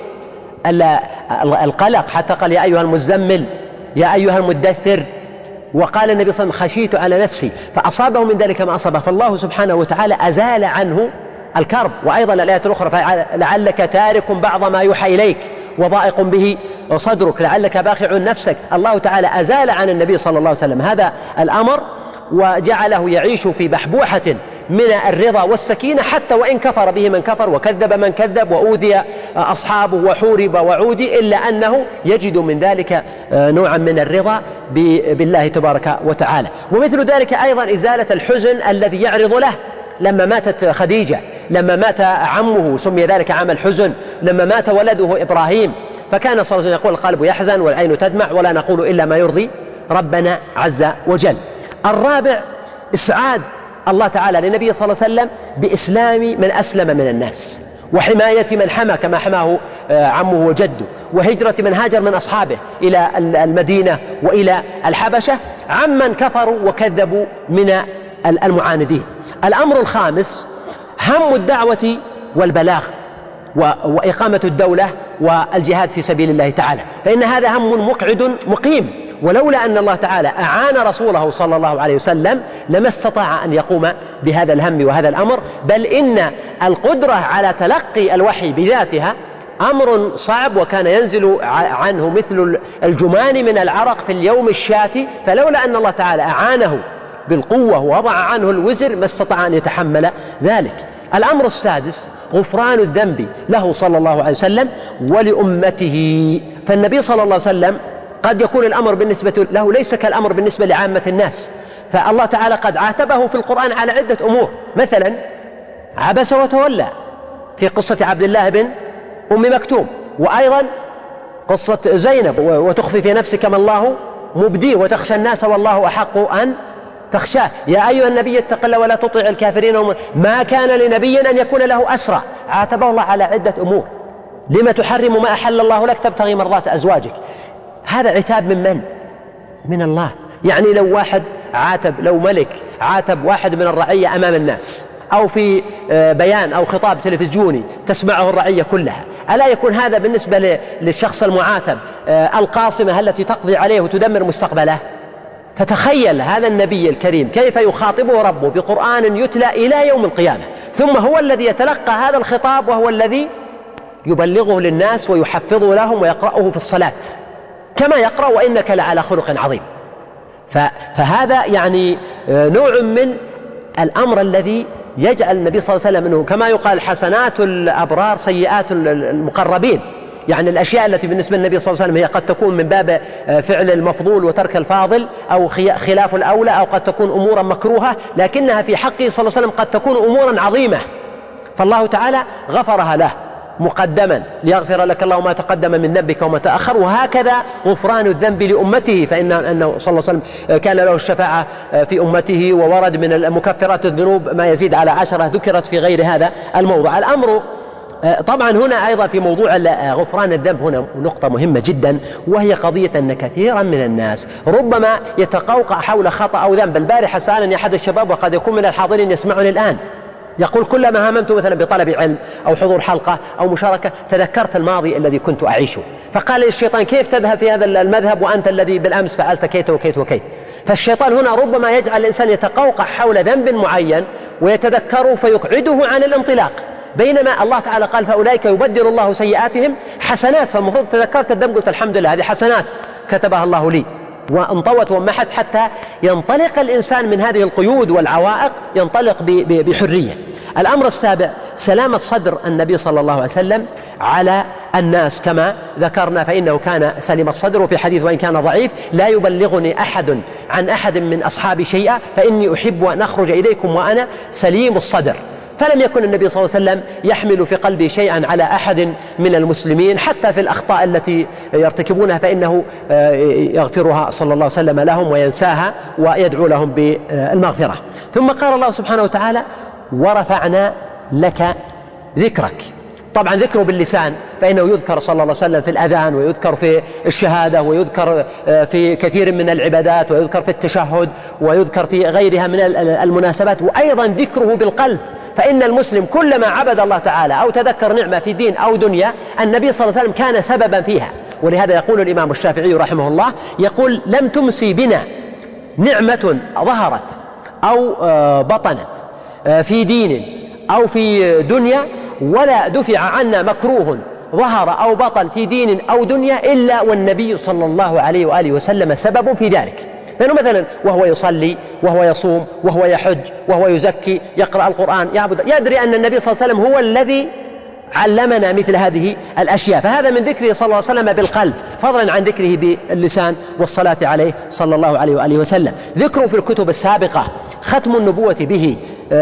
القلق، حتى قال: يا أيها المزمل، يا أيها المدثر، وقال النبي صلى الله عليه وسلم: خشيت على نفسي، فأصابه من ذلك ما أصابه. فالله سبحانه وتعالى أزال عنه الكرب. وأيضا الآية الأخرى: لعلك تارك بعض ما يوحى إليك وضائق به صدرك لعلك باخع نفسك. الله تعالى أزال عن النبي صلى الله عليه وسلم هذا الأمر وجعله يعيش في بحبوحة من الرضا والسكينة، حتى وإن كفر به من كفر وكذب من كذب وأوذي أصحابه وحورب وعودي، إلا أنه يجد من ذلك نوعا من الرضا بالله تبارك وتعالى. ومثل ذلك أيضا إزالة الحزن الذي يعرض له. لما ماتت خديجة، لما مات عمه سمي ذلك عام الحزن، لما مات ولده إبراهيم، فكان صلى الله عليه وسلم يقول: القلب يحزن والعين تدمع ولا نقول إلا ما يرضي ربنا عز وجل. الرابع: إسعاد الله تعالى للنبي صلى الله عليه وسلم بإسلام من أسلم من الناس، وحماية من حمى كما حماه عمه وجده، وهجرة من هاجر من أصحابه إلى المدينة وإلى الحبشة عمن كفروا وكذبوا من المعاندين. الأمر الخامس: هم الدعوة والبلاغ وإقامة الدولة والجهاد في سبيل الله تعالى، فإن هذا هم مقعد مقيم، ولولا أن الله تعالى أعان رسوله صلى الله عليه وسلم لما استطاع أن يقوم بهذا الهم وهذا الأمر. بل إن القدرة على تلقي الوحي بذاتها أمر صعب، وكان ينزل عنه مثل الجمان من العرق في اليوم الشاتي، فلولا أن الله تعالى أعانه بالقوة ووضع عنه الوزر ما استطاع أن يتحمل ذلك. الأمر السادس: غفران الذنب له صلى الله عليه وسلم ولأمته. فالنبي صلى الله عليه وسلم قد يكون الأمر بالنسبة له ليس كالأمر بالنسبة لعامة الناس، فالله تعالى قد عاتبه في القرآن على عدة أمور. مثلا عبس وتولى في قصة عبد الله بن أم مكتوم، وأيضا قصة زينب: وتخفي في نفسك ما الله مبديه وتخشى الناس والله أحق أن تخشاه. يا أيها النبي اتق الله ولا تطع الكافرين. ما كان لنبي أن يكون له أسرى، عاتبه الله على عدة أمور: لما تحرم ما أحل الله لك تبتغي مرضات أزواجك. هذا عتاب من من؟ من الله. يعني لو واحد عاتب، لو ملك عاتب واحد من الرعية أمام الناس، أو في بيان أو خطاب تلفزيوني تسمعه الرعية كلها، ألا يكون هذا بالنسبة للشخص المعاتب القاصمة التي تقضي عليه وتدمر مستقبله؟ فتخيل هذا النبي الكريم كيف يخاطبه ربه بقرآن يتلى إلى يوم القيامة، ثم هو الذي يتلقى هذا الخطاب وهو الذي يبلغه للناس ويحفظه لهم ويقرأه في الصلاة كما يقرأ: وإنك لعلى خلق عظيم. فهذا يعني نوع من الأمر الذي يجعل النبي صلى الله عليه وسلم أنه كما يقال: حسنات الأبرار سيئات المقربين. يعني الأشياء التي بالنسبة للنبي صلى الله عليه وسلم هي قد تكون من باب فعل المفضول وترك الفاضل أو خلاف الأولى، أو قد تكون أمورا مكروهة، لكنها في حقه صلى الله عليه وسلم قد تكون أمورا عظيمة، فالله تعالى غفرها له مقدما ليغفر لك الله ما تقدم من ذنبك وما تأخر. وهكذا غفران الذنب لأمته، فإن أنه صلى الله عليه وسلم كان له الشفاعة في أمته، وورد من مكفرات الذنوب ما يزيد على عشرة ذكرت في غير هذا الموضوع. الأمر طبعا هنا أيضا في موضوع غفران الذنب هنا نقطة مهمة جدا، وهي قضية أن كثيرا من الناس ربما يتقوقع حول خطأ أو ذنب. البارحة سألني أحد الشباب وقد يكون من الحاضرين يسمعني الآن، يقول: كلما هممت مثلا بطلب علم أو حضور حلقة أو مشاركة تذكرت الماضي الذي كنت أعيشه، فقال الشيطان: كيف تذهب في هذا المذهب وأنت الذي بالأمس فعلت كيت وكيت وكيت؟ فالشيطان هنا ربما يجعل الإنسان يتقوقع حول ذنب معين ويتذكره فيقعده عن الانطلاق، بينما الله تعالى قال: فأولئك يبدل الله سيئاتهم حسنات. فالمفروض تذكرت الذنب قلت: الحمد لله هذه حسنات كتبها الله لي، وانطوت ومحت حتى ينطلق الإنسان من هذه القيود والعوائق، ينطلق بحرية. الأمر السابع: سلامة صدر النبي صلى الله عليه وسلم على الناس كما ذكرنا، فإنه كان سليم الصدر. وفي حديث وإن كان ضعيف: لا يبلغني أحد عن أحد من أصحابي شيئا فإني أحب أن أخرج إليكم وأنا سليم الصدر. فلم يكن النبي صلى الله عليه وسلم يحمل في قلبه شيئا على أحد من المسلمين حتى في الأخطاء التي يرتكبونها، فإنه يغفرها صلى الله عليه وسلم لهم وينساها ويدعو لهم بالمغفرة. ثم قال الله سبحانه وتعالى: ورفعنا لك ذكرك. طبعا ذكره باللسان، فإنه يذكر صلى الله عليه وسلم في الأذان، ويذكر في الشهادة، ويذكر في كثير من العبادات، ويذكر في التشهد، ويذكر في غيرها من المناسبات، وأيضا ذكره بالقلب. فإن المسلم كلما عبد الله تعالى أو تذكر نعمة في دين أو دنيا، النبي صلى الله عليه وسلم كان سببا فيها. ولهذا يقول الإمام الشافعي رحمه الله، يقول: لم تمسي بنا نعمة ظهرت أو بطنت في دين أو في دنيا، ولا دفع عنا مكروه ظهر أو بطن في دين أو دنيا، إلا والنبي صلى الله عليه وآله وسلم سبب في ذلك. لأنه مثلا وهو يصلي وهو يصوم وهو يحج وهو يزكي يقرأ القرآن يعبد، يدري أن النبي صلى الله عليه وسلم هو الذي علمنا مثل هذه الأشياء. فهذا من ذكره صلى الله عليه وسلم بالقلب، فضلا عن ذكره باللسان والصلاة عليه صلى الله عليه وآله وسلم. ذكره في الكتب السابقة، ختم النبوة به،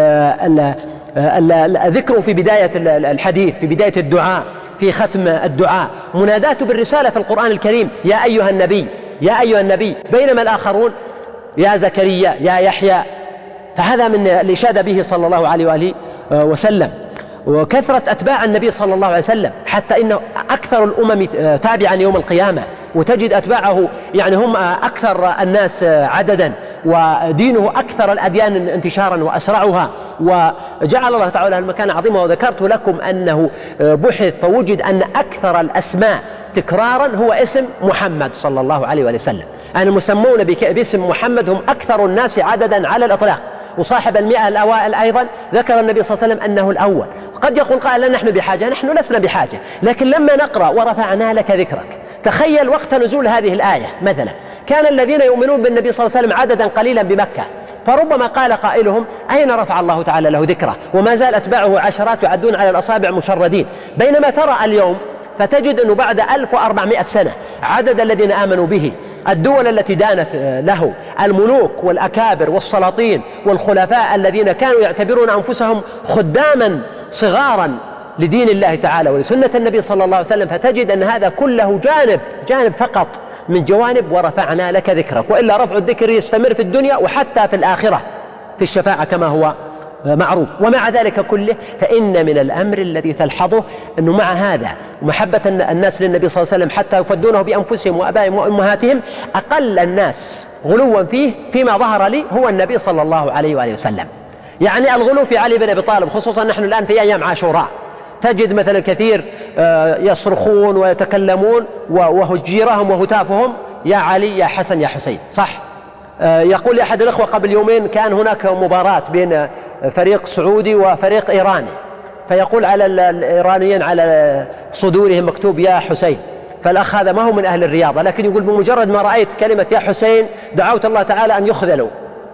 ذكره في بداية الحديث، في بداية الدعاء، في ختم الدعاء، مناداته بالرسالة في القرآن الكريم: يا أيها النبي يا أيها النبي، بينما الآخرون يا زكريا يا يحيى. فهذا من الإشادة به صلى الله عليه وآله وسلم. وكثرة أتباع النبي صلى الله عليه وسلم، حتى إنه أكثر الأمم تابعا يوم القيامة، وتجد أتباعه يعني هم أكثر الناس عددا، ودينه أكثر الأديان انتشارا وأسرعها. وجعل الله تعالى المكان عظيما. وذكرت لكم أنه بحث فوجد أن أكثر الأسماء تكرارا هو اسم محمد صلى الله عليه وسلم. يعني المسمون باسم محمد هم أكثر الناس عددا على الإطلاق. وصاحب المئة الأوائل أيضا ذكر النبي صلى الله عليه وسلم أنه الأول. قد يقول قائل: لا نحن بحاجة. نحن لسنا بحاجة، لكن لما نقرأ ورفعنا لك ذكرك، تخيل وقت نزول هذه الآية مثلا كان الذين يؤمنون بالنبي صلى الله عليه وسلم عددا قليلا بمكة، فربما قال قائلهم: أين رفع الله تعالى له ذكره؟ وما زال أتباعه عشرات يعدون على الأصابع مشردين. بينما ترى اليوم فتجد أنه بعد ألف وأربعمائة سنة عدد الذين آمنوا به، الدول التي دانت له، الملوك والأكابر والسلاطين والخلفاء الذين كانوا يعتبرون أنفسهم خداما صغارا لدين الله تعالى ولسنة النبي صلى الله عليه وسلم. فتجد أن هذا كله جانب جانب فقط من جوانب ورفعنا لك ذكرك. وإلا رفع الذكر يستمر في الدنيا وحتى في الآخرة في الشفاعة كما هو معروف. ومع ذلك كله فإن من الأمر الذي تلحظه أنه مع هذا ومحبة الناس للنبي صلى الله عليه وسلم حتى يفدونه بأنفسهم وأبائهم وأمهاتهم، أقل الناس غلوا فيه فيما ظهر لي هو النبي صلى الله عليه وآله وسلم. يعني الغلو في علي بن أبي طالب، خصوصا نحن الآن في أيام عاشوراء، تجد مثلا كثير يصرخون ويتكلمون وهجيرهم وهتافهم: يا علي يا حسن يا حسين. صح؟ يقول لي أحد الأخوة قبل يومين كان هناك مباراة بين فريق سعودي وفريق إيراني، فيقول على الإيرانيين على صدورهم مكتوب يا حسين. فالأخ هذا ما هو من أهل الرياضة، لكن يقول: بمجرد ما رأيت كلمة يا حسين دعوت الله تعالى أن يخذلوا.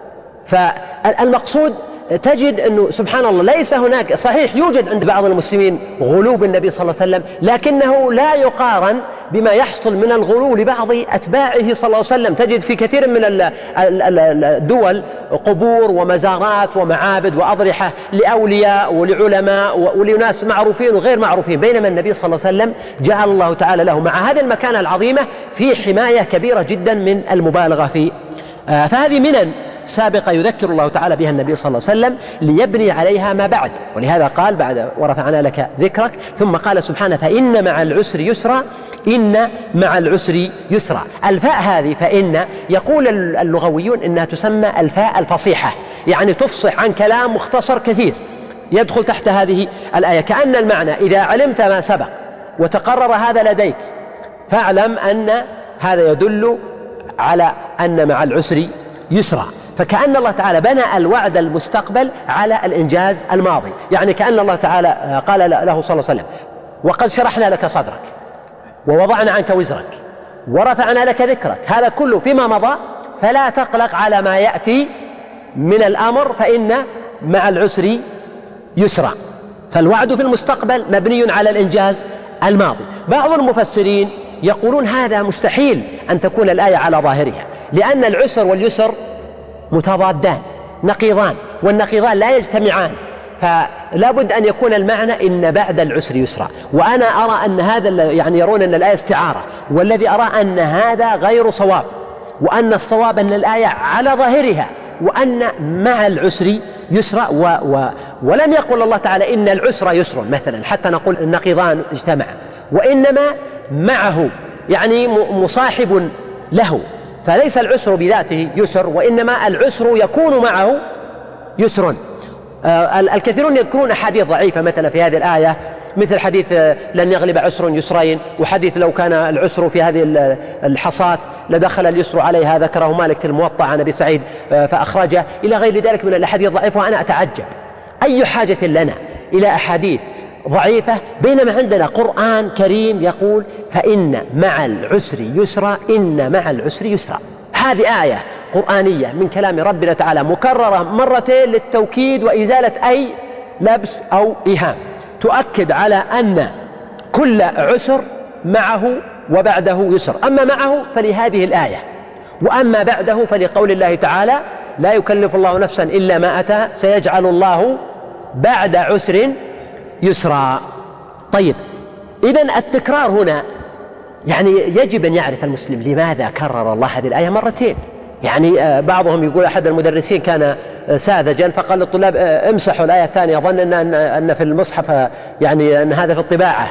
فالمقصود تجد أنه سبحان الله ليس هناك، صحيح يوجد عند بعض المسلمين غلو بالنبي صلى الله عليه وسلم، لكنه لا يقارن بما يحصل من الغلو لبعض أتباعه صلى الله عليه وسلم. تجد في كثير من الدول قبور ومزارات ومعابد وأضرحة لأولياء ولعلماء ولناس معروفين وغير معروفين، بينما النبي صلى الله عليه وسلم جعل الله تعالى له مع هذه المكانة العظيمة في حماية كبيرة جدا من المبالغة فيه. فهذه منن سابقة يذكر الله تعالى بها النبي صلى الله عليه وسلم ليبني عليها ما بعد. ولهذا قال بعد ورفعنا لك ذكرك، ثم قال سبحانه: فإن مع العسر يسرا، إن مع العسر يسرا. الفاء هذه فإن يقول اللغويون إنها تسمى الفاء الفصيحة، يعني تفصح عن كلام مختصر كثير يدخل تحت هذه الآية. كأن المعنى إذا علمت ما سبق وتقرر هذا لديك فاعلم أن هذا يدل على أن مع العسر يسرا. فكأن الله تعالى بنى الوعد المستقبل على الإنجاز الماضي. يعني كأن الله تعالى قال له صلى الله عليه وسلم: وقد شرحنا لك صدرك ووضعنا عنك وزرك ورفعنا لك ذكرك. هذا كله فيما مضى، فلا تقلق على ما يأتي من الأمر، فإن مع العسر يسرا. فالوعد في المستقبل مبني على الإنجاز الماضي. بعض المفسرين يقولون هذا مستحيل أن تكون الآية على ظاهرها، لأن العسر واليسر متضادان نقيضان، والنقيضان لا يجتمعان. فلا بد أن يكون المعنى إن بعد العسر يسرا. وأنا أرى أن هذا يعني يرون أن الآية استعارة، والذي أرى أن هذا غير صواب، وأن الصواب أن الآية على ظاهرها وأن مع العسر يسرا. و و ولم يقل الله تعالى إن العسر يسر مثلا حتى نقول النقيضان اجتمعا، وإنما معه يعني مصاحب له، فليس العسر بذاته يسر، وإنما العسر يكون معه يسر. آه الكثيرون يذكرون أحاديث ضعيفة مثلا في هذه الآية، مثل حديث لن يغلب عسر يسرين، وحديث لو كان العسر في هذه الحصاة لدخل اليسر عليها، ذكره مالك في الموطأ عن أبي سعيد فأخرجه، إلى غير ذلك من الأحاديث الضعيفة. وأنا أتعجب أي حاجة لنا إلى أحاديث ضعيفة بينما عندنا قرآن كريم يقول فإن مع العسر يسرا، إن مع العسر يسرا. هذه آية قرآنية من كلام ربنا تعالى مكررة مرتين للتوكيد وإزالة أي لبس أو إيهام، تؤكد على أن كل عسر معه وبعده يسر. أما معه فلهذه الآية، وأما بعده فلقول الله تعالى لا يكلف الله نفسا إلا ما أتى سيجعل الله بعد عسر يسرا. طيب، إذن التكرار هنا يعني يجب أن يعرف المسلم لماذا كرر الله هذه الآية مرتين. يعني بعضهم يقول أحد المدرسين كان ساذجا فقال للطلاب امسحوا الآية الثانية، ظن أن, أن في المصحف يعني أن هذا في الطباعة.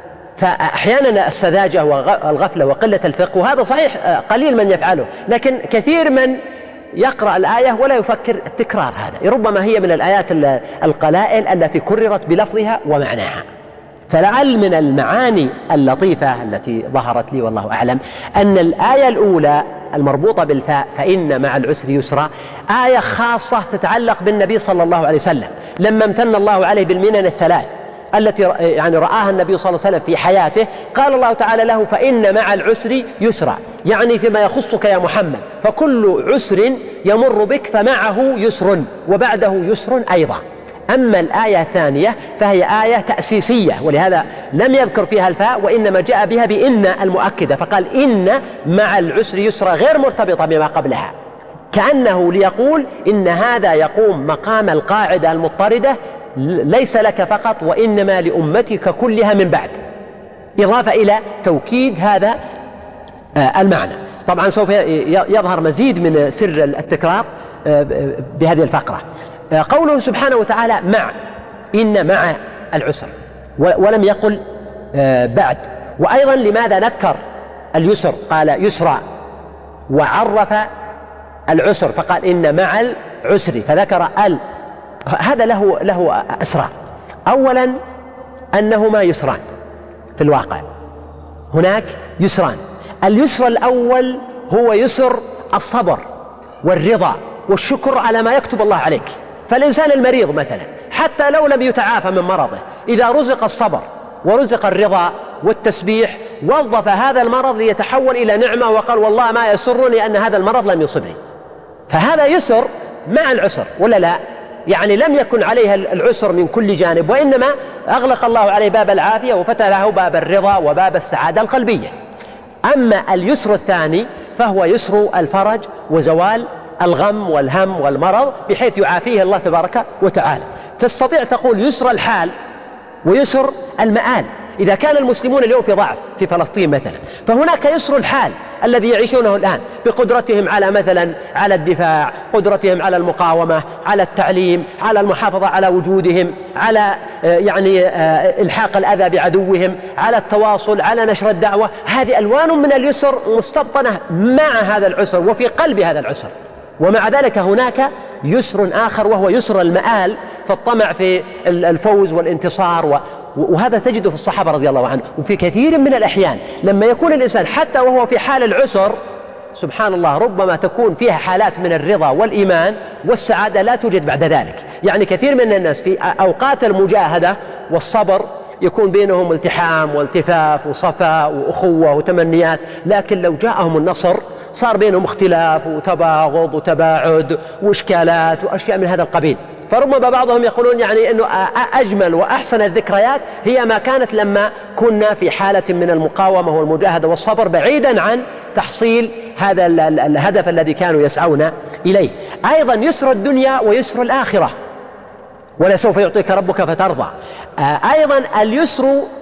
فأحيانا السذاجة والغفلة وقلة الفقه، وهذا صحيح قليل من يفعله، لكن كثير من يقرأ الآية ولا يفكر التكرار هذا، ربما هي من الآيات القلائل التي كررت بلفظها ومعناها. فلعل من المعاني اللطيفة التي ظهرت لي والله أعلم أن الآية الأولى المربوطة بالفاء فإن مع العسر يسرا آية خاصة تتعلق بالنبي صلى الله عليه وسلم لما امتن الله عليه بالمنن الثلاث التي يعني رآها النبي صلى الله عليه وسلم في حياته. قال الله تعالى له فإن مع العسر يسرا، يعني فيما يخصك يا محمد فكل عسر يمر بك فمعه يسر وبعده يسر أيضا. أما الآية الثانية فهي آية تأسيسية، ولهذا لم يذكر فيها الفاء وإنما جاء بها بإن المؤكدة، فقال إن مع العسر يسرا غير مرتبطة بما قبلها، كأنه ليقول إن هذا يقوم مقام القاعدة المضطردة ليس لك فقط وإنما لأمتك كلها من بعد، إضافة إلى توكيد هذا المعنى. طبعا سوف يظهر مزيد من سر التكرار بهذه الفقرة. قوله سبحانه وتعالى مع، إن مع العسر ولم يقل بعد. وأيضا لماذا نكر اليسر قال يسرا وعرف العسر فقال إن مع العسر فذكر ال، هذا له له أسرار. أولا أنهما يسران في الواقع، هناك يسران. اليسر الأول هو يسر الصبر والرضا والشكر على ما يكتب الله عليك. فالإنسان المريض مثلا حتى لو لم يتعافى من مرضه إذا رزق الصبر ورزق الرضا والتسبيح وظف هذا المرض ليتحول إلى نعمة وقال والله ما يسرني أن هذا المرض لم يصبني، فهذا يسر مع العسر ولا لا؟ يعني لم يكن عليها العسر من كل جانب، وإنما أغلق الله عليه باب العافية وفتح له باب الرضا وباب السعادة القلبية. أما اليسر الثاني فهو يسر الفرج وزوال الغم والهم والمرض بحيث يعافيه الله تبارك وتعالى. تستطيع تقول يسر الحال ويسر المآل. إذا كان المسلمون اليوم في ضعف في فلسطين مثلا فهناك يسر الحال الذي يعيشونه الآن بقدرتهم على مثلا على الدفاع، قدرتهم على المقاومة، على التعليم، على المحافظة على وجودهم، على يعني إلحاق الأذى بعدوهم، على التواصل، على نشر الدعوة. هذه ألوان من اليسر مستبطنة مع هذا العسر وفي قلب هذا العسر. ومع ذلك هناك يسر آخر وهو يسر المآل، فالطمع في الفوز والانتصار و وهذا تجده في الصحابة رضي الله عنهم. وفي كثير من الأحيان لما يكون الإنسان حتى وهو في حال العسر سبحان الله ربما تكون فيها حالات من الرضا والإيمان والسعادة لا توجد بعد ذلك. يعني كثير من الناس في أوقات المجاهدة والصبر يكون بينهم التحام والتفاف وصفاء وأخوة وتمنيات، لكن لو جاءهم النصر صار بينهم اختلاف وتباغض وتباعد وإشكالات وأشياء من هذا القبيل. فربما بعضهم يقولون يعني أنه أجمل وأحسن الذكريات هي ما كانت لما كنا في حالة من المقاومة والمجاهدة والصبر بعيدا عن تحصيل هذا الهدف الذي كانوا يسعون إليه. أيضا يسر الدنيا ويسر الآخرة. ولسوف يعطيك ربك فترضى. أيضا اليسر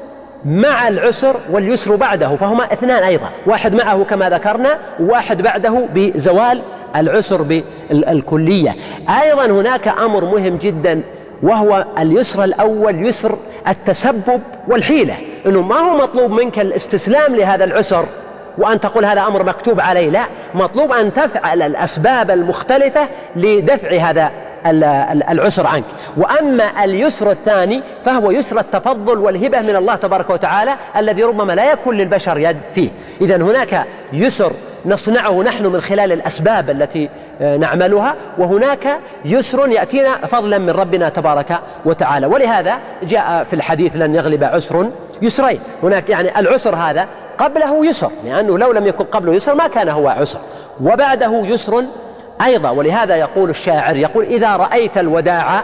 مع العسر واليسر بعده، فهما اثنان أيضا، واحد معه كما ذكرنا وواحد بعده بزوال العسر بالكلية. أيضا هناك أمر مهم جدا، وهو اليسر الأول يسر التسبب والحيلة، إنه ما هو مطلوب منك الاستسلام لهذا العسر وأن تقول هذا أمر مكتوب علي، لا، مطلوب أن تفعل الأسباب المختلفة لدفع هذا العسر عنك. وأما اليسر الثاني فهو يسر التفضل والهبة من الله تبارك وتعالى الذي ربما لا يكون للبشر يد فيه. إذن هناك يسر نصنعه نحن من خلال الأسباب التي نعملها، وهناك يسر يأتينا فضلا من ربنا تبارك وتعالى. ولهذا جاء في الحديث لن يغلب عسر يسرين، هناك يعني العسر هذا قبله يسر، لأنه لو لم يكن قبله يسر ما كان هو عسر، وبعده يسر أيضا. ولهذا يقول الشاعر، يقول إذا رأيت الوداع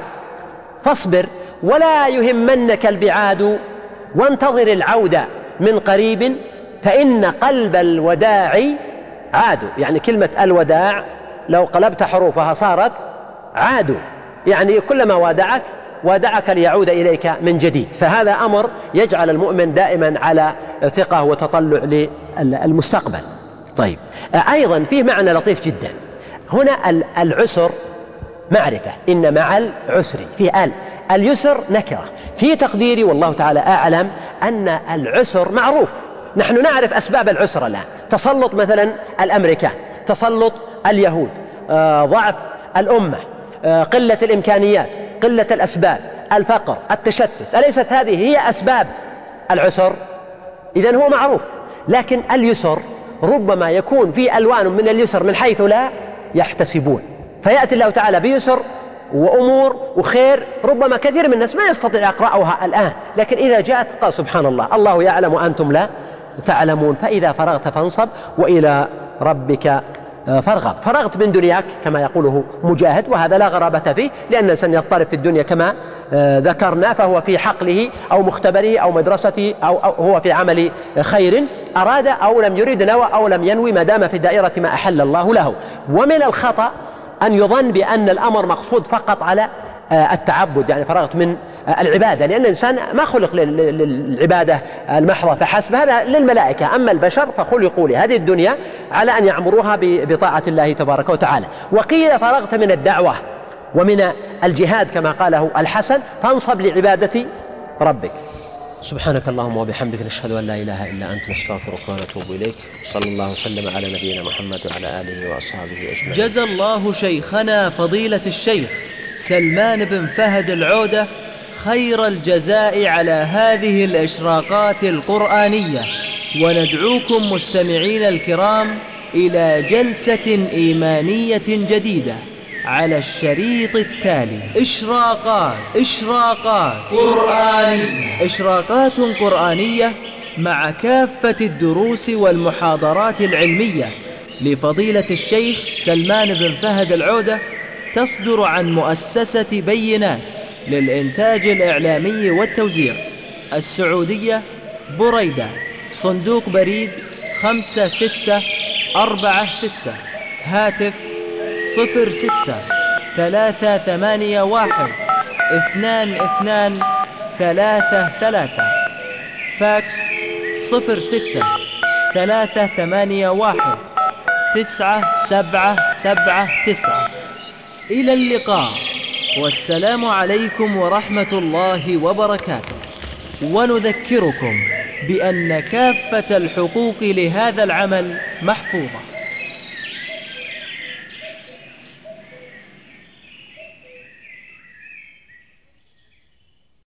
فاصبر ولا يهمنك البعاد، وانتظر العودة من قريب فإن قلب الوداع عاد. يعني كلمة الوداع لو قلبت حروفها صارت عاد، يعني كلما وادعك وادعك ليعود إليك من جديد. فهذا أمر يجعل المؤمن دائما على ثقة وتطلع للمستقبل. طيب، أيضا فيه معنى لطيف جدا هنا، العسر معرفة، إن مع العسر فيه آل، اليسر نكرة في تقديري والله تعالى أعلم أن العسر معروف، نحن نعرف أسباب العسر الآن، تسلط مثلا الأمريكان، تسلط اليهود، آه، ضعف الأمة، آه، قلة الإمكانيات، قلة الأسباب، الفقر، التشتت، أليست هذه هي أسباب العسر؟ إذن هو معروف. لكن اليسر ربما يكون في ألوان من اليسر من حيث لا يحتسبون، فيأتي الله تعالى بيسر وأمور وخير ربما كثير من الناس ما يستطيع يقرأها الآن، لكن إذا جاءت قال سبحان الله، الله يعلم وأنتم لا تعلمون. فإذا فرغت فانصب وإلى ربك فارغب. فرغت من دنياك كما يقوله مجاهد، وهذا لا غرابة فيه، لأن الإنسان يضطرب في الدنيا كما ذكرنا، فهو في حقله أو مختبره أو مدرسته أو هو في عمل خير، أراد أو لم يريد نوى أو لم ينوي، ما دام في دائرة ما أحل الله له. ومن الخطأ أن يظن بأن الأمر مقصود فقط على التعبد، يعني فرغت من العبادة، لأن الإنسان ما خلق للعبادة المحضة فحسب، هذا للملائكة، أما البشر فخلقوا لهذه الدنيا على أن يعمروها بطاعة الله تبارك وتعالى. وقيل فرغت من الدعوة ومن الجهاد كما قاله الحسن، فانصب لعبادة ربك. سبحانك اللهم وبحمدك، نشهد أن لا إله إلا أنت، نستغفرك ونتوب إليك. صلى الله وسلم على نبينا محمد وعلى آله وأصحابه أجمعين. جزى الله شيخنا فضيلة الشيخ سلمان بن فهد العودة خير الجزاء على هذه الإشراقات القرآنية، وندعوكم مستمعين الكرام إلى جلسة إيمانية جديدة على الشريط التالي. إشراقات إشراقات قرآنية إشراقات قرآنية مع كافة الدروس والمحاضرات العلمية لفضيلة الشيخ سلمان بن فهد العودة، تصدر عن مؤسسة بينات للإنتاج الإعلامي والتوزيع، السعودية، بريدة، صندوق بريد خمسة ستة أربعة ستة، هاتف صفر ستة ثلاثة ثمانية واحد اثنان اثنان ثلاثة ثلاثة، فاكس صفر ستة ثلاثة ثمانية واحد تسعة سبعة سبعة تسعة. إلى اللقاء، والسلام عليكم ورحمة الله وبركاته. ونذكركم بأن كافة الحقوق لهذا العمل محفوظة.